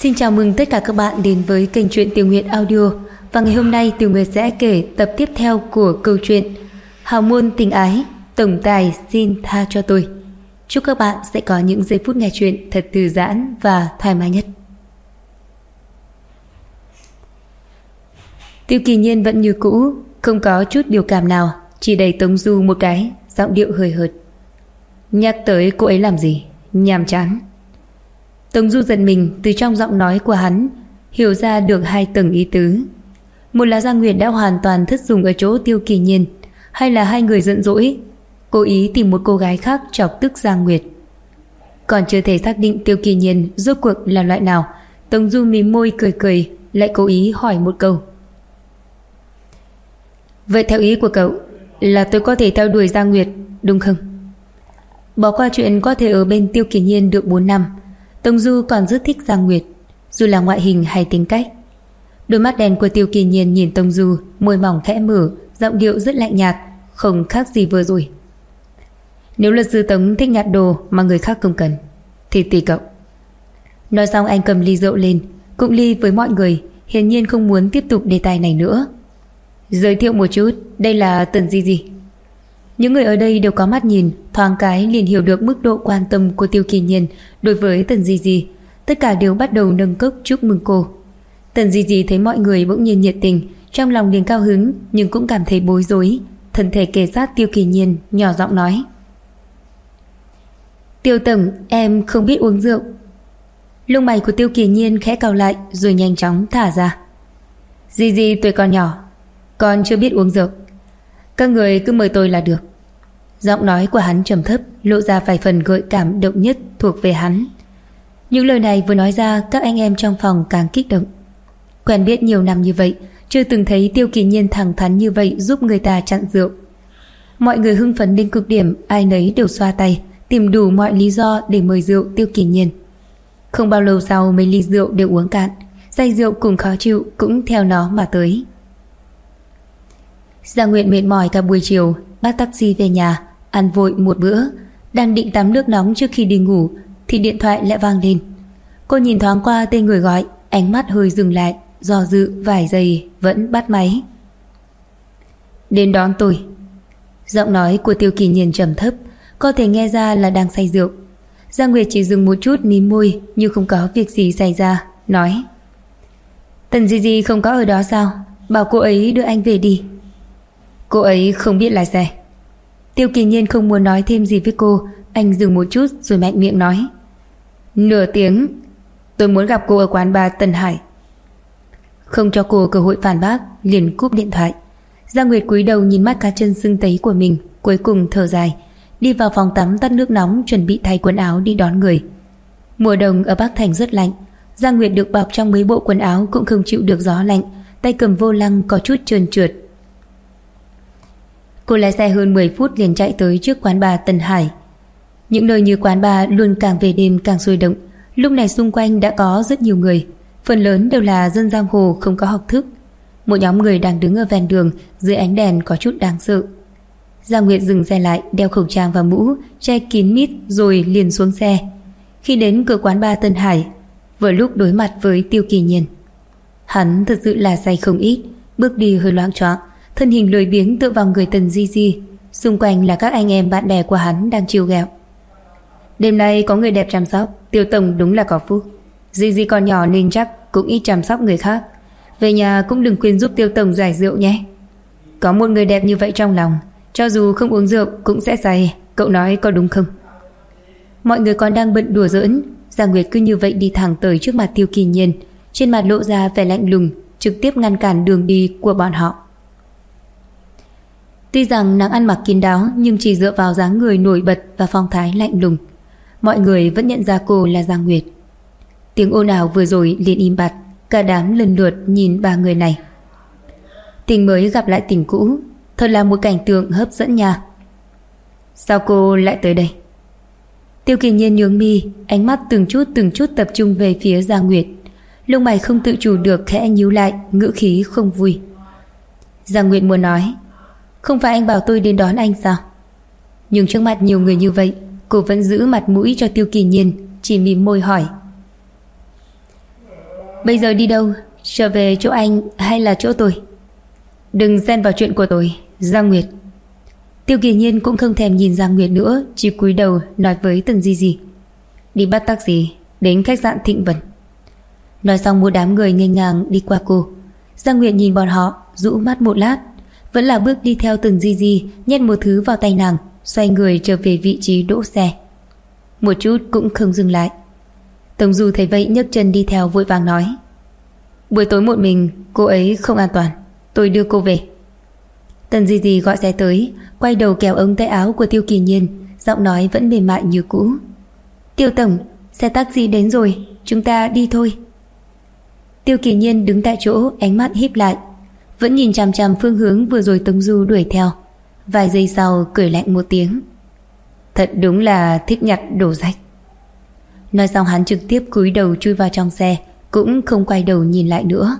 Xin chào mừng tất cả các bạn đến với kênh truyện Tiểu Nguyệt Audio. Và ngày hôm nay Tiểu Nguyệt sẽ kể tập tiếp theo của câu chuyện Hào môn tình ái, tổng tài xin tha cho tôi. Chúc các bạn sẽ có những giây phút nghe chuyện thật thư giãn và thoải mái nhất. Tiêu Kỳ Nhiên vẫn như cũ, không có chút biểu cảm nào, chỉ đẩy Tống Du một cái, giọng điệu hơi hợt. Nhắc tới cô ấy làm gì? Nhàm chán. Tống Du giật mình từ trong giọng nói của hắn, hiểu ra được hai tầng ý tứ. Một là Giang Nguyệt đã hoàn toàn thất dùng ở chỗ Tiêu Kỳ Nhiên, hay là hai người giận dỗi, cố ý tìm một cô gái khác chọc tức Giang Nguyệt. Còn chưa thể xác định Tiêu Kỳ Nhiên rốt cuộc là loại nào, Tống Du mím môi cười cười, lại cố ý hỏi một câu. Vậy theo ý của cậu là tôi có thể theo đuổi Giang Nguyệt, đúng không? Bỏ qua chuyện có thể ở bên Tiêu Kỳ Nhiên được 4 năm, Tống Du còn rất thích Giang Nguyệt, dù là ngoại hình hay tính cách. Đôi mắt đen của Tiêu Kỳ Nhiên nhìn Tống Du, môi mỏng khẽ mở, giọng điệu rất lạnh nhạt, không khác gì vừa rồi. Nếu luật sư Tống thích nhặt đồ mà người khác không cần thì tùy cậu. Nói xong anh cầm ly rượu lên, cụng ly với mọi người, hiển nhiên không muốn tiếp tục đề tài này nữa. Giới thiệu một chút, đây là Tần Di Di. Những người ở đây đều có mắt nhìn, thoáng cái liền hiểu được mức độ quan tâm của Tiêu Kỳ Nhiên đối với Tần Di Di. Tất cả đều bắt đầu nâng cốc chúc mừng cô. Tần Di Di thấy mọi người bỗng nhiên nhiệt tình, trong lòng liền cao hứng, nhưng cũng cảm thấy bối rối, thân thể kề sát Tiêu Kỳ Nhiên, nhỏ giọng nói. Tiêu tổng, em không biết uống rượu. Lông mày của Tiêu Kỳ Nhiên khẽ cau lại, rồi nhanh chóng thả ra. Di Di tuổi còn nhỏ, còn chưa biết uống rượu, các người cứ mời tôi là được. Giọng nói của hắn trầm thấp, lộ ra vài phần gợi cảm động nhất thuộc về hắn. Những lời này vừa nói ra, các anh em trong phòng càng kích động. Quen biết nhiều năm như vậy, chưa từng thấy Tiêu Kỳ Nhiên thẳng thắn như vậy giúp người ta chặn rượu. Mọi người hưng phấn đến cực điểm, ai nấy đều xoa tay, tìm đủ mọi lý do để mời rượu Tiêu Kỳ Nhiên. Không bao lâu sau, mấy ly rượu đều uống cạn, say rượu cùng khó chịu cũng theo nó mà tới. Giang Nguyệt mệt mỏi cả buổi chiều, bắt taxi về nhà, ăn vội một bữa, đang định tắm nước nóng trước khi đi ngủ thì điện thoại lại vang lên. Cô nhìn thoáng qua tên người gọi, ánh mắt hơi dừng lại, do dự vài giây vẫn bắt máy. Đến đón tôi. Giọng nói của Tiêu Kỳ Nhiên trầm thấp, có thể nghe ra là đang say rượu. Giang Nguyệt chỉ dừng một chút, mím môi như không có việc gì xảy ra, nói. Tần Di Di không có ở đó sao? Bảo cô ấy đưa anh về đi. Cô ấy không biết lái xe. Tiêu Kỳ Nhiên không muốn nói thêm gì với cô, anh dừng một chút rồi mạnh miệng nói. Nửa tiếng, tôi muốn gặp cô ở quán bar Tân Hải. Không cho cô cơ hội phản bác, liền cúp điện thoại. Giang Nguyệt cúi đầu nhìn mắt cá chân sưng tấy của mình, cuối cùng thở dài, đi vào phòng tắm tắt nước nóng, chuẩn bị thay quần áo đi đón người. Mùa đông ở Bắc Thành rất lạnh, Giang Nguyệt được bọc trong mấy bộ quần áo cũng không chịu được gió lạnh, tay cầm vô lăng có chút trơn trượt. Cô lái xe hơn 10 phút liền chạy tới trước quán bar Tân Hải. Những nơi như quán bar luôn càng về đêm càng sôi động. Lúc này xung quanh đã có rất nhiều người, phần lớn đều là dân giang hồ không có học thức. Một nhóm người đang đứng ở ven đường dưới ánh đèn có chút đáng sợ. Giang Nguyệt dừng xe lại, đeo khẩu trang và mũ, che kín mít rồi liền xuống xe. Khi đến cửa quán bar Tân Hải, vừa lúc đối mặt với Tiêu Kỳ Nhiên. Hắn thật sự là say không ít, bước đi hơi loạng choạng, thân hình lười biếng tựa vào người Tần Di Di. Xung quanh là các anh em bạn bè của hắn đang chiêu ghẹo. Đêm nay có người đẹp chăm sóc, Tiêu tổng đúng là có phúc. Di Di còn nhỏ nên chắc cũng ít chăm sóc người khác. Về nhà cũng đừng quên giúp Tiêu tổng giải rượu nhé. Có một người đẹp như vậy trong lòng, cho dù không uống rượu cũng sẽ say, cậu nói có đúng không? Mọi người còn đang bận đùa giỡn, Giang Nguyệt cứ như vậy đi thẳng tới trước mặt Tiêu Kỳ Nhiên, trên mặt lộ ra vẻ lạnh lùng, trực tiếp ngăn cản đường đi của bọn họ. Tuy rằng nàng ăn mặc kín đáo, nhưng chỉ dựa vào dáng người nổi bật và phong thái lạnh lùng, mọi người vẫn nhận ra cô là Giang Nguyệt. Tiếng ồn ào vừa rồi liền im bặt, cả đám lần lượt nhìn ba người này. Tình mới gặp lại tình cũ, thật là một cảnh tượng hấp dẫn nha. Sao cô lại tới đây? Tiêu Kỳ Nhiên nhướng mi, ánh mắt từng chút tập trung về phía Giang Nguyệt. Lông mày không tự chủ được khẽ nhíu lại, ngữ khí không vui. Giang Nguyệt muốn nói, không phải anh bảo tôi đến đón anh sao? Nhưng trước mặt nhiều người như vậy, cô vẫn giữ mặt mũi cho Tiêu Kỳ Nhiên, chỉ mỉm môi hỏi. Bây giờ đi đâu? Trở về chỗ anh hay là chỗ tôi? Đừng xen vào chuyện của tôi, Giang Nguyệt. Tiêu Kỳ Nhiên cũng không thèm nhìn Giang Nguyệt nữa, chỉ cúi đầu nói với Tần Di Di. Đi bắt taxi đến khách sạn Thịnh Vân. Nói xong một đám người nghênh ngang đi qua cô. Giang Nguyệt nhìn bọn họ, rũ mắt một lát, vẫn là bước đi theo Tần Di Di, nhét một thứ vào tay nàng, xoay người trở về vị trí đỗ xe. Một chút cũng không dừng lại. Tống Du thấy vậy nhấc chân đi theo, vội vàng nói. Buổi tối một mình, cô ấy không an toàn, tôi đưa cô về. Tần Di Di gọi xe tới, quay đầu kéo ống tay áo của Tiêu Kỳ Nhiên, giọng nói vẫn mềm mại như cũ. Tiêu tổng, xe taxi đến rồi, chúng ta đi thôi. Tiêu Kỳ Nhiên đứng tại chỗ, ánh mắt híp lại, vẫn nhìn chằm chằm phương hướng vừa rồi Tống Du đuổi theo. Vài giây sau cười lạnh một tiếng. Thật đúng là thích nhặt đồ rách. Nói xong hắn trực tiếp cúi đầu chui vào trong xe, cũng không quay đầu nhìn lại nữa.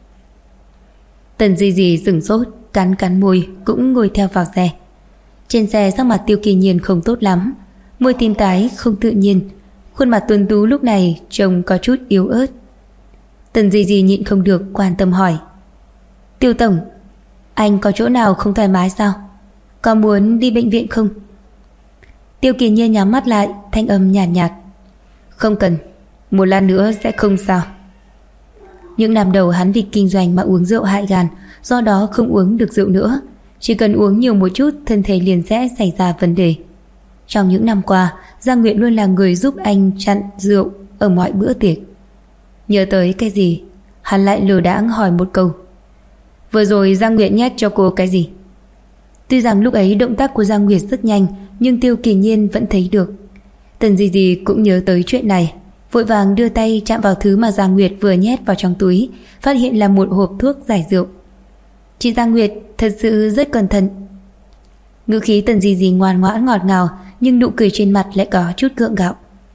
Tần Di Di sửng sốt, cắn môi, cũng ngồi theo vào xe. Trên xe sắc mặt Tiêu Kỳ Nhiên không tốt lắm, môi tím tái không tự nhiên, khuôn mặt tuấn tú lúc này trông có chút yếu ớt. Tần Di Di nhịn không được quan tâm hỏi. Tiêu tổng, anh có chỗ nào không thoải mái sao? Có muốn đi bệnh viện không? Tiêu Kỳ Nhiên nhắm mắt lại, thanh âm nhàn nhạt. Không cần, một lát nữa sẽ không sao. Những năm đầu hắn vì kinh doanh mà uống rượu hại gan, do đó không uống được rượu nữa. Chỉ cần uống nhiều một chút, thân thể liền sẽ xảy ra vấn đề. Trong những năm qua, Giang Nguyệt luôn là người giúp anh chặn rượu ở mọi bữa tiệc. Nhớ tới cái gì, hắn lại lờ đãng hỏi một câu. Vừa rồi Giang Nguyệt nhét cho cô cái gì? Tuy rằng lúc ấy động tác của Giang Nguyệt rất nhanh, nhưng Tiêu Kỳ Nhiên vẫn thấy được. Tần Di Di cũng nhớ tới chuyện này, vội vàng đưa tay chạm vào thứ mà Giang Nguyệt vừa nhét vào trong túi, phát hiện là một hộp thuốc giải rượu. Chị Giang Nguyệt thật sự rất cẩn thận. Ngữ khí Tần Di Di ngoan ngoãn ngọt ngào, nhưng nụ cười trên mặt lại có chút gượng gạo.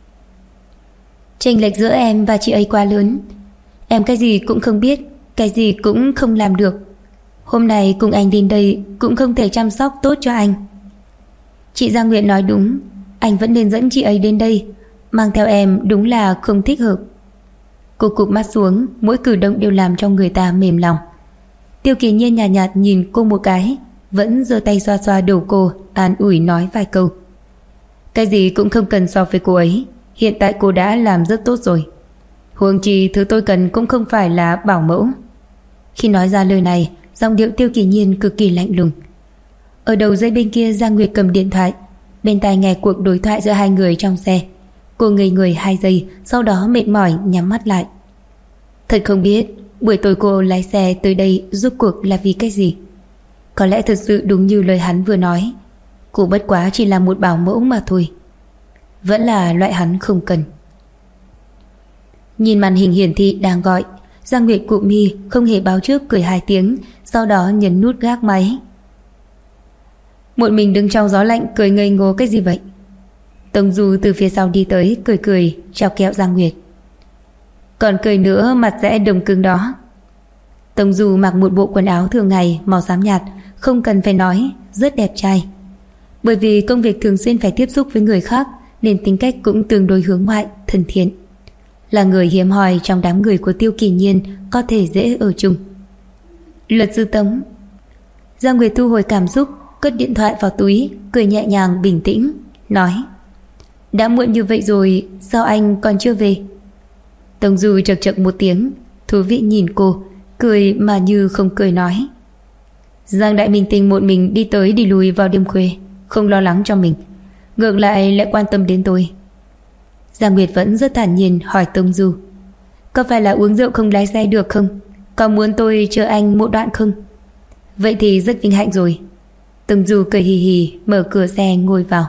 Chênh lệch giữa em và chị ấy quá lớn, em cái gì cũng không biết, cái gì cũng không làm được. Hôm nay cùng anh đến đây cũng không thể chăm sóc tốt cho anh. Chị Giang Nguyệt nói đúng, anh vẫn nên dẫn chị ấy đến đây, mang theo em đúng là không thích hợp. Cô cụp mắt xuống, mỗi cử động đều làm cho người ta mềm lòng. Tiêu Kỳ Nhiên nhạt nhạt nhìn cô một cái, vẫn giơ tay xoa xoa đầu cô, an ủi nói vài câu. Cái gì cũng không cần so với cô ấy, hiện tại cô đã làm rất tốt rồi. Huống chi thứ tôi cần cũng không phải là bảo mẫu. Khi nói ra lời này, giọng điệu Tiêu Kỳ Nhiên cực kỳ lạnh lùng. Ở đầu dây bên kia, Giang Nguyệt cầm điện thoại, bên tai nghe cuộc đối thoại giữa hai người trong xe. Cô ngây người 2 giây, sau đó mệt mỏi nhắm mắt lại. Thật không biết buổi tối cô lái xe tới đây rốt cuộc là vì cái gì. Có lẽ thật sự đúng như lời hắn vừa nói, cô bất quá chỉ là một bảo mẫu mà thôi. Vẫn là loại hắn không cần. Nhìn màn hình hiển thị đang gọi, Giang Nguyệt cụp mi không hề báo trước cười 2 tiếng, sau đó nhấn nút gác máy. Một mình đứng trong gió lạnh cười ngây ngô cái gì vậy? Tống Du từ phía sau đi tới, cười chào kẹo Giang Nguyệt. Còn cười nữa mặt sẽ đồng cứng đó. Tống Du mặc một bộ quần áo thường ngày màu xám nhạt, không cần phải nói, rất đẹp trai. Bởi vì công việc thường xuyên phải tiếp xúc với người khác nên tính cách cũng tương đối hướng ngoại, thân thiện. Là người hiếm hoi trong đám người của Tiêu Kỳ Nhiên, có thể dễ ở chung. Luật sư Tống. Giang Nguyệt thu hồi cảm xúc, cất điện thoại vào túi, cười nhẹ nhàng bình tĩnh, nói. Đã muộn như vậy rồi, sao anh còn chưa về? Tống Du chậc chậc một tiếng, thú vị nhìn cô, cười mà như không cười nói. Giang đại minh tinh một mình đi tới đi lui vào đêm khuya, không lo lắng cho mình, ngược lại quan tâm đến tôi. Giang Nguyệt vẫn rất thản nhiên hỏi Tống Du. Có phải là uống rượu không lái xe được không? Có muốn tôi chờ anh một đoạn không? Vậy thì rất vinh hạnh rồi. Tống Du cười hì hì mở cửa xe ngồi vào.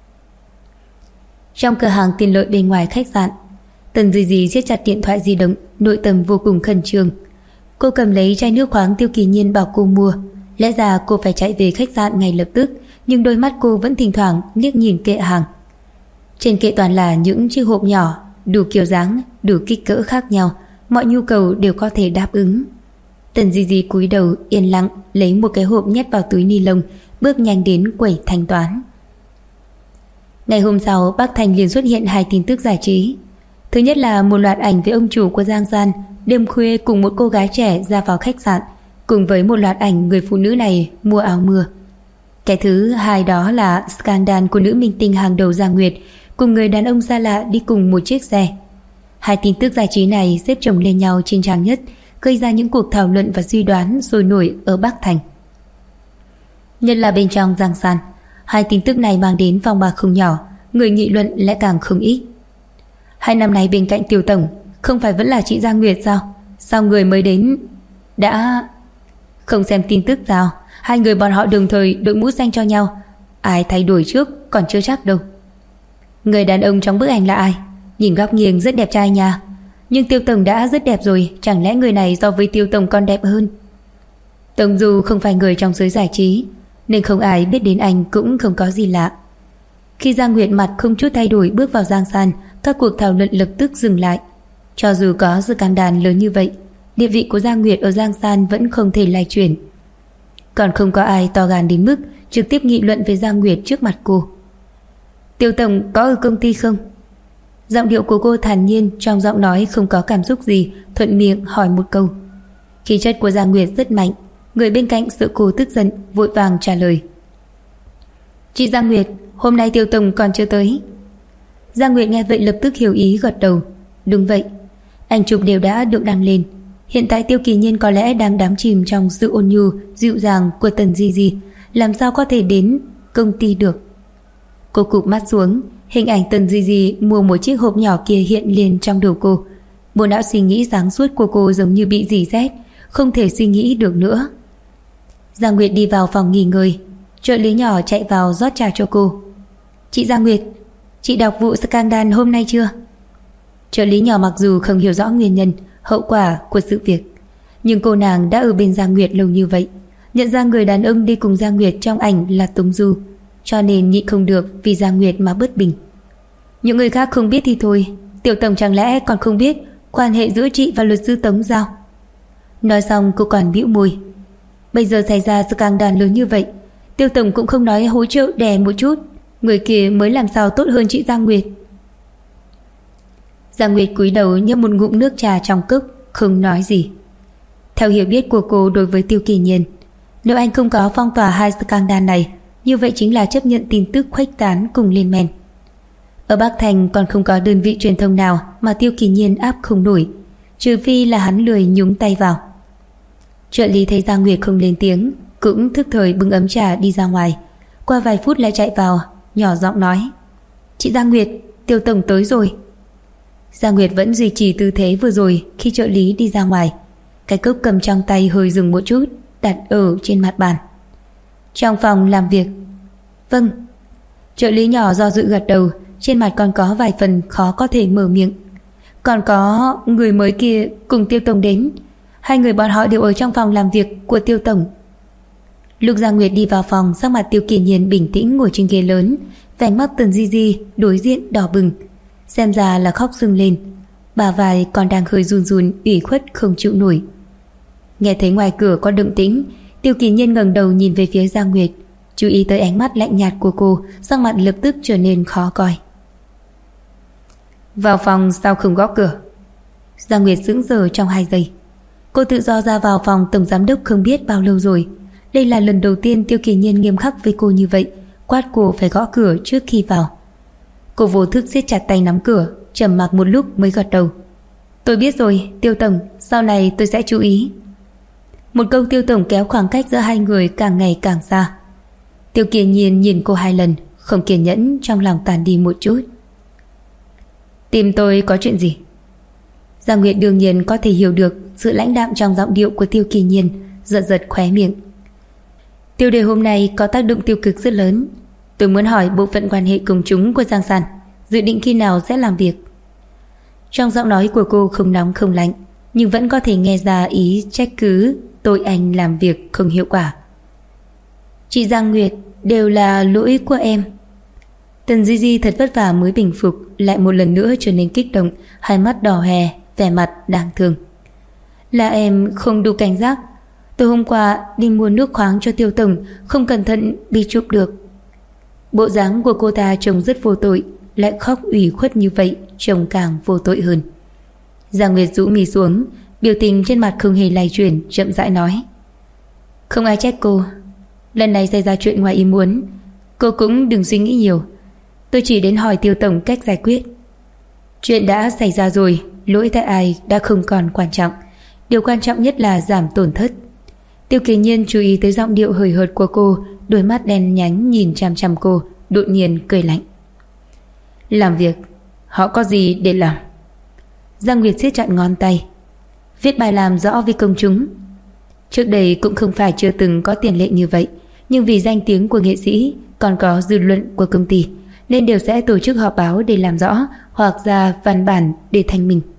Trong cửa hàng tiện lợi bên ngoài khách sạn, Tần Di Di siết chặt điện thoại di động, nội tâm vô cùng khẩn trương. Cô cầm lấy chai nước khoáng Tiêu Kỳ Nhiên bảo cô mua. Lẽ ra cô phải chạy về khách sạn ngay lập tức, nhưng đôi mắt cô vẫn thỉnh thoảng liếc nhìn kệ hàng. Trên kệ toàn là những chiếc hộp nhỏ, đủ kiểu dáng, đủ kích cỡ khác nhau, mọi nhu cầu đều có thể đáp ứng. Tần Di Di cúi đầu yên lặng lấy một cái hộp nhét vào túi ni lông, bước nhanh đến quầy thanh toán. Ngày hôm sau, Bắc Thành liền xuất hiện 2 tin tức giải trí. Thứ nhất là một loạt ảnh với ông chủ của Giang Gian đêm khuya cùng một cô gái trẻ ra vào khách sạn, cùng với một loạt ảnh người phụ nữ này mua áo mưa. Cái thứ hai đó là scandal của nữ minh tinh hàng đầu Giang Nguyệt cùng người đàn ông xa lạ đi cùng một chiếc xe. Hai tin tức giải trí này xếp chồng lên nhau trên trang nhất, gây ra những cuộc thảo luận và suy đoán sôi nổi ở Bắc Thành. Nhất là bên trong Giang San, hai tin tức này mang đến phong ba không nhỏ, người nghị luận lại càng không ít. 2 năm nay bên cạnh Tiêu tổng không phải vẫn là chị Giang Nguyệt sao? Sao người mới đến đã không xem tin tức sao? Hai người bọn họ đồng thời đội mũ xanh cho nhau, ai thay đổi trước còn chưa chắc đâu. Người đàn ông trong bức ảnh là ai? Nhìn góc nghiêng rất đẹp trai nha. Nhưng Tiêu tổng đã rất đẹp rồi, chẳng lẽ người này so với Tiêu tổng còn đẹp hơn? Tổng dù không phải người trong giới giải trí, nên không ai biết đến anh cũng không có gì lạ. Khi Giang Nguyệt mặt không chút thay đổi bước vào Giang San, các cuộc thảo luận lập tức dừng lại. Cho dù có scandal lớn như vậy, địa vị của Giang Nguyệt ở Giang San vẫn không thể lay chuyển. Còn không có ai to gan đến mức trực tiếp nghị luận về Giang Nguyệt trước mặt cô. Tiêu tổng có ở công ty không? Giọng điệu của cô thản nhiên, trong giọng nói không có cảm xúc gì, thuận miệng hỏi một câu. Khí chất của Giang Nguyệt rất mạnh, người bên cạnh sợ cô tức giận, vội vàng trả lời. Chị Giang Nguyệt, hôm nay Tiêu tổng còn chưa tới. Giang Nguyệt nghe vậy lập tức hiểu ý, gật đầu. Đúng vậy, ảnh chụp đều đã được đăng lên. Hiện tại Tiêu Kỳ Nhiên có lẽ đang đắm chìm trong sự ôn nhu, dịu dàng của Tần Di Di, làm sao có thể đến công ty được. Cô cụp mắt xuống, hình ảnh Tần Di Di mua một chiếc hộp nhỏ kia hiện liền trong đầu cô. Bộ não suy nghĩ sáng suốt của cô giống như bị rỉ sét, không thể suy nghĩ được nữa. Giang Nguyệt đi vào phòng nghỉ ngơi, trợ lý nhỏ chạy vào rót trà cho cô. Chị Giang Nguyệt, chị đọc vụ scandal hôm nay chưa? Trợ lý nhỏ mặc dù không hiểu rõ nguyên nhân, hậu quả của sự việc, nhưng cô nàng đã ở bên Giang Nguyệt lâu như vậy, nhận ra người đàn ông đi cùng Giang Nguyệt trong ảnh là Tống Du, cho nên nhịn không được vì Giang Nguyệt mà bớt bình. Những người khác không biết thì thôi, Tiểu tổng chẳng lẽ còn không biết quan hệ giữa chị và luật sư Tống sao? Nói xong cô còn bĩu môi. Bây giờ xảy ra scandal lớn như vậy, Tiêu tổng cũng không nói hỗ trợ đè một chút, người kia mới làm sao tốt hơn chị Giang Nguyệt. Giang Nguyệt cúi đầu nhấp một ngụm nước trà trong cốc, không nói gì. Theo hiểu biết của cô đối với Tiêu Kỳ Nhiên, nếu anh không có phong tỏa hai scandal này, như vậy chính là chấp nhận tin tức khuếch tán cùng lên men. Ở Bắc Thành còn không có đơn vị truyền thông nào mà Tiêu Kỳ Nhiên áp không nổi, trừ phi là hắn lười nhúng tay vào. Trợ lý thấy Giang Nguyệt không lên tiếng, cũng thức thời bưng ấm trà đi ra ngoài. Qua vài phút lại chạy vào, nhỏ giọng nói. Chị Giang Nguyệt, Tiêu tổng tới rồi. Giang Nguyệt vẫn duy trì tư thế vừa rồi khi trợ lý đi ra ngoài. Cái cốc cầm trong tay hơi dừng một chút, đặt ở trên mặt bàn. Trong phòng làm việc. Vâng. Trợ lý nhỏ do dự gật đầu, trên mặt còn có vài phần khó có thể mở miệng. Còn có người mới kia cùng Tiêu tổng đến, hai người bọn họ đều ở trong phòng làm việc của Tiêu tổng. Lúc Giang Nguyệt đi vào phòng, sắc mặt Tiêu Kỳ Nhiên bình tĩnh ngồi trên ghế lớn, vẻ mắt Tần Di Di đối diện đỏ bừng, xem ra là khóc sưng lên, bả vai còn đang hơi run run, ủy khuất không chịu nổi. Nghe thấy ngoài cửa có động tĩnh, Tiêu Kỳ Nhiên ngẩng đầu nhìn về phía Giang Nguyệt, chú ý tới ánh mắt lạnh nhạt của cô, sắc mặt lập tức trở nên khó coi. Vào phòng sao không gõ cửa? Giang Nguyệt sững sờ trong 2 giây. Cô tự do ra vào phòng tổng giám đốc không biết bao lâu rồi. Đây là lần đầu tiên Tiêu Kỳ Nhiên nghiêm khắc với cô như vậy, quát cô phải gõ cửa trước khi vào. Cô vô thức siết chặt tay nắm cửa, trầm mặc một lúc mới gật đầu. Tôi biết rồi, Tiêu tổng, sau này tôi sẽ chú ý. Một câu Tiêu tổng kéo khoảng cách giữa hai người càng ngày càng xa. Tiêu Kỳ Nhiên nhìn cô 2 lần, không kiên nhẫn, trong lòng tàn đi một chút. Tìm tôi có chuyện gì? Giang Nguyệt đương nhiên có thể hiểu được sự lãnh đạm trong giọng điệu của Tiêu Kỳ Nhiên, giật giật khóe miệng. Tiêu đề hôm nay có tác động tiêu cực rất lớn. Tôi muốn hỏi bộ phận quan hệ công chúng của Giang San dự định khi nào sẽ làm việc. Trong giọng nói của cô không nóng không lạnh, nhưng vẫn có thể nghe ra ý trách cứ tôi anh làm việc không hiệu quả. Chị Giang Nguyệt, đều là lỗi của em. Tần Di Di thật vất vả mới bình phục, lại một lần nữa trở nên kích động, hai mắt đỏ hè, vẻ mặt đáng thương. Là em không đủ cảnh giác. Tôi hôm qua đi mua nước khoáng cho Tiêu tổng, không cẩn thận bị chụp được. Bộ dáng của cô ta trông rất vô tội, lại khóc ủy khuất như vậy, trông càng vô tội hơn. Giang Nguyệt rũ mi xuống, biểu tình trên mặt không hề lay chuyển, chậm rãi nói: Không ai trách cô. Lần này xảy ra chuyện ngoài ý muốn, cô cũng đừng suy nghĩ nhiều. Tôi chỉ đến hỏi Tiêu tổng cách giải quyết. Chuyện đã xảy ra rồi, lỗi tại ai đã không còn quan trọng. Điều quan trọng nhất là giảm tổn thất. Tiêu Kỳ Nhiên chú ý tới giọng điệu hời hợt của cô, đôi mắt đen nhánh nhìn chằm chằm cô, đột nhiên cười lạnh. Làm việc, họ có gì để làm? Giang Nguyệt siết chặt ngón tay. Viết bài làm rõ với công chúng. Trước đây cũng không phải chưa từng có tiền lệ như vậy, nhưng vì danh tiếng của nghệ sĩ, còn có dư luận của công ty, nên đều sẽ tổ chức họp báo để làm rõ hoặc ra văn bản để thanh minh.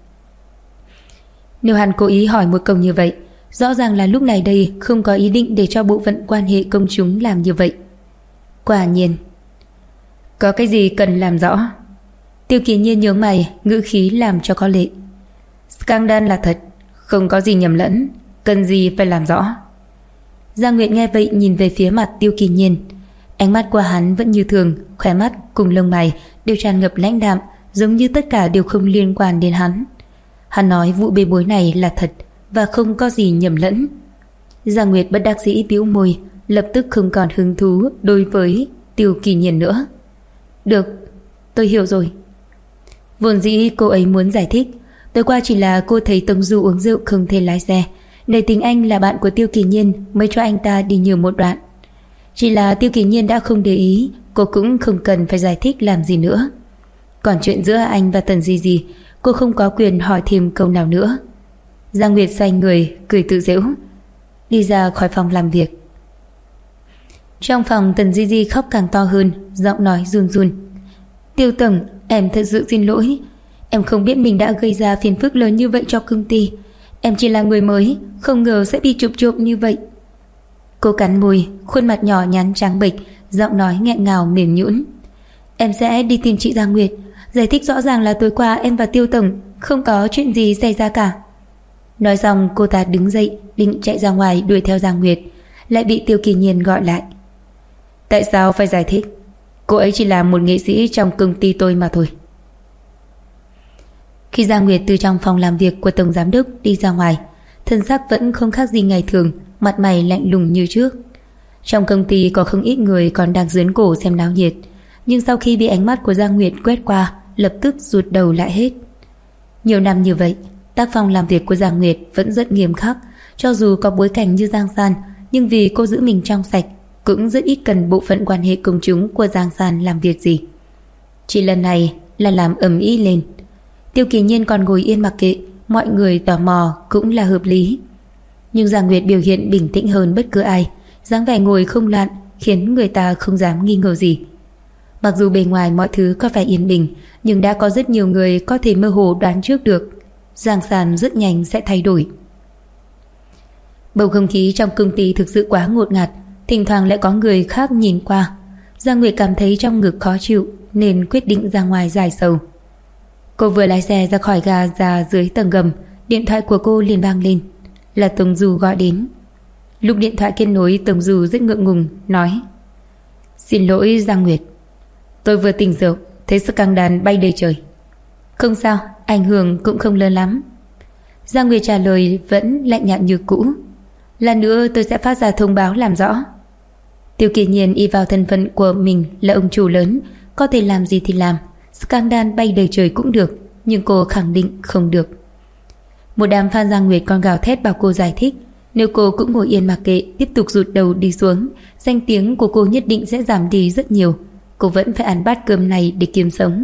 Nếu hắn cố ý hỏi một câu như vậy, rõ ràng là lúc này đây không có ý định để cho bộ phận quan hệ công chúng làm như vậy. Quả nhiên. Có cái gì cần làm rõ? Tiêu Kỳ Nhiên nhướng mày, ngữ khí làm cho có lệ. Scandal là thật, không có gì nhầm lẫn, cần gì phải làm rõ. Giang Nguyệt nghe vậy nhìn về phía mặt Tiêu Kỳ Nhiên. Ánh mắt của hắn vẫn như thường, khóe mắt cùng lông mày đều tràn ngập lãnh đạm, giống như tất cả đều không liên quan đến hắn. Hắn nói vụ bê bối này là thật và không có gì nhầm lẫn. Giang Nguyệt bất đắc dĩ bĩu môi, lập tức không còn hứng thú đối với Tiêu Kỳ Nhiên nữa. Được, tôi hiểu rồi. Vốn dĩ cô ấy muốn giải thích, tối qua chỉ là cô thấy Tống Du uống rượu không thể lái xe, nể tình anh là bạn của Tiêu Kỳ Nhiên mới cho anh ta đi nhường một đoạn. Chỉ là Tiêu Kỳ Nhiên đã không để ý, cô cũng không cần phải giải thích làm gì nữa. Còn chuyện giữa anh và Tần Di Di, cô không có quyền hỏi thêm câu nào nữa. Giang Nguyệt xoay người, cười tự giễu, đi ra khỏi phòng làm việc. Trong phòng, Tần Di Di khóc càng to hơn, giọng nói run run. Tiêu tổng, em thật sự xin lỗi. Em không biết mình đã gây ra phiền phức lớn như vậy cho công ty. Em chỉ là người mới, không ngờ sẽ bị chụp trộm như vậy. Cô cắn môi, khuôn mặt nhỏ nhắn trắng bệch, giọng nói nghẹn ngào mềm nhũn. Em sẽ đi tìm chị Giang Nguyệt, giải thích rõ ràng là tối qua em và Tiêu tổng không có chuyện gì xảy ra cả. Nói xong cô ta đứng dậy định chạy ra ngoài đuổi theo Giang Nguyệt, lại bị Tiêu Kỳ Nhiên gọi lại. Tại sao phải giải thích? Cô ấy chỉ là một nghệ sĩ trong công ty tôi mà thôi. Khi Giang Nguyệt từ trong phòng làm việc của tổng giám đốc đi ra ngoài, thân sắc vẫn không khác gì ngày thường, mặt mày lạnh lùng như trước. Trong công ty có không ít người còn đang giớn cổ xem náo nhiệt, nhưng sau khi bị ánh mắt của Giang Nguyệt quét qua, lập tức rụt đầu lại hết. Nhiều năm như vậy, tác phong làm việc của Giang Nguyệt vẫn rất nghiêm khắc, cho dù có bối cảnh như Giang San, nhưng vì cô giữ mình trong sạch, cũng rất ít cần bộ phận quan hệ công chúng của Giang San làm việc gì. Chỉ lần này là làm ầm ĩ lên. Tiêu Kỳ Nhiên còn ngồi yên mặc kệ, mọi người tò mò cũng là hợp lý. Nhưng Giang Nguyệt biểu hiện bình tĩnh hơn bất cứ ai, dáng vẻ ngồi không loạn khiến người ta không dám nghi ngờ gì. Mặc dù bề ngoài mọi thứ có vẻ yên bình, nhưng đã có rất nhiều người có thể mơ hồ đoán trước được Giang San rất nhanh sẽ thay đổi. Bầu không khí trong công ty thực sự quá ngột ngạt, thỉnh thoảng lại có người khác nhìn qua. Giang Nguyệt cảm thấy trong ngực khó chịu nên quyết định ra ngoài giải sầu. Cô vừa lái xe ra khỏi ga ra dưới tầng gầm, điện thoại của cô liền vang lên. Là Tống Du gọi đến. Lúc điện thoại kết nối, Tống Du rất ngượng ngùng nói: Xin lỗi Giang Nguyệt, tôi vừa tỉnh rượu thấy scandal bay đầy trời. Không sao, ảnh hưởng cũng không lớn lắm. Giang Nguyệt trả lời vẫn lạnh nhạt như cũ. Lần nữa tôi sẽ phát ra thông báo làm rõ. Tiêu Kỳ Nhiên y vào thân phận của mình là ông chủ lớn, có thể làm gì thì làm. Scandal bay đầy trời cũng được, nhưng cô khẳng định không được. Một đám fan Giang Nguyệt còn gào thét bảo cô giải thích. Nếu cô cũng ngồi yên mặc kệ, tiếp tục rụt đầu đi xuống, danh tiếng của cô nhất định sẽ giảm đi rất nhiều. Cô vẫn phải ăn bát cơm này để kiếm sống.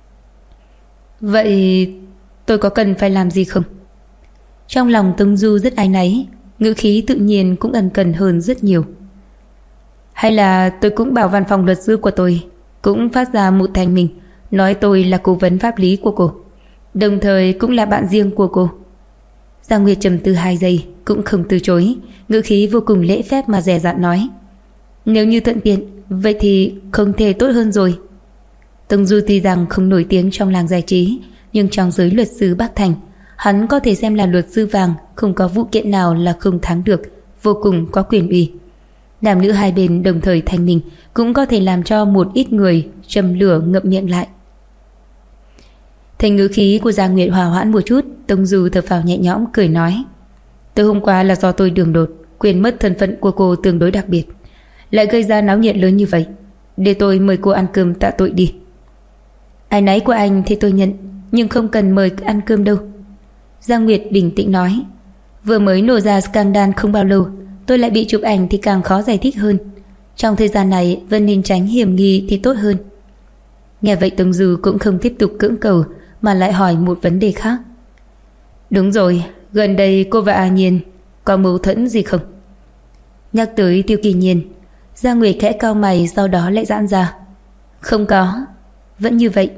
Vậy tôi có cần phải làm gì không? Trong lòng Tống Du rất áy náy, ngữ khí tự nhiên cũng ân cần hơn rất nhiều. Hay là tôi cũng bảo văn phòng luật sư của tôi cũng phát ra một thành mình, nói tôi là cố vấn pháp lý của cô, đồng thời cũng là bạn riêng của cô. Giang Nguyệt trầm tư 2 giây cũng không từ chối, ngữ khí vô cùng lễ phép mà dè dặt nói: Nếu như thuận tiện, vậy thì không thể tốt hơn rồi. Tống Du tuy rằng không nổi tiếng trong làng giải trí, nhưng trong giới luật sư Bắc Thành, hắn có thể xem là luật sư vàng, không có vụ kiện nào là không thắng được, vô cùng có quyền uy. Nam nữ hai bên đồng thời thành mình cũng có thể làm cho một ít người châm lửa ngậm miệng lại. Thấy ngữ khí của Giang Nguyệt hòa hoãn một chút, Tông Du thở phào nhẹ nhõm cười nói: Tối hôm qua là do tôi đường đột, quên mất thân phận của cô tương đối đặc biệt, lại gây ra náo nhiệt lớn như vậy. Để tôi mời cô ăn cơm tạ tội đi. Áy náy của anh thì tôi nhận, nhưng không cần mời ăn cơm đâu. Giang Nguyệt bình tĩnh nói: Vừa mới nổ ra scandal không bao lâu, tôi lại bị chụp ảnh thì càng khó giải thích hơn. Trong thời gian này vẫn nên tránh hiểm nghi thì tốt hơn. Nghe vậy Tông Du cũng không tiếp tục cưỡng cầu, mà lại hỏi một vấn đề khác. Đúng rồi, gần đây cô và A Nhiên có mâu thuẫn gì không? Nhắc tới Tiêu Kỳ Nhiên, Giang Nguyệt khẽ cau mày, sau đó lại giãn ra. Không có, vẫn như vậy.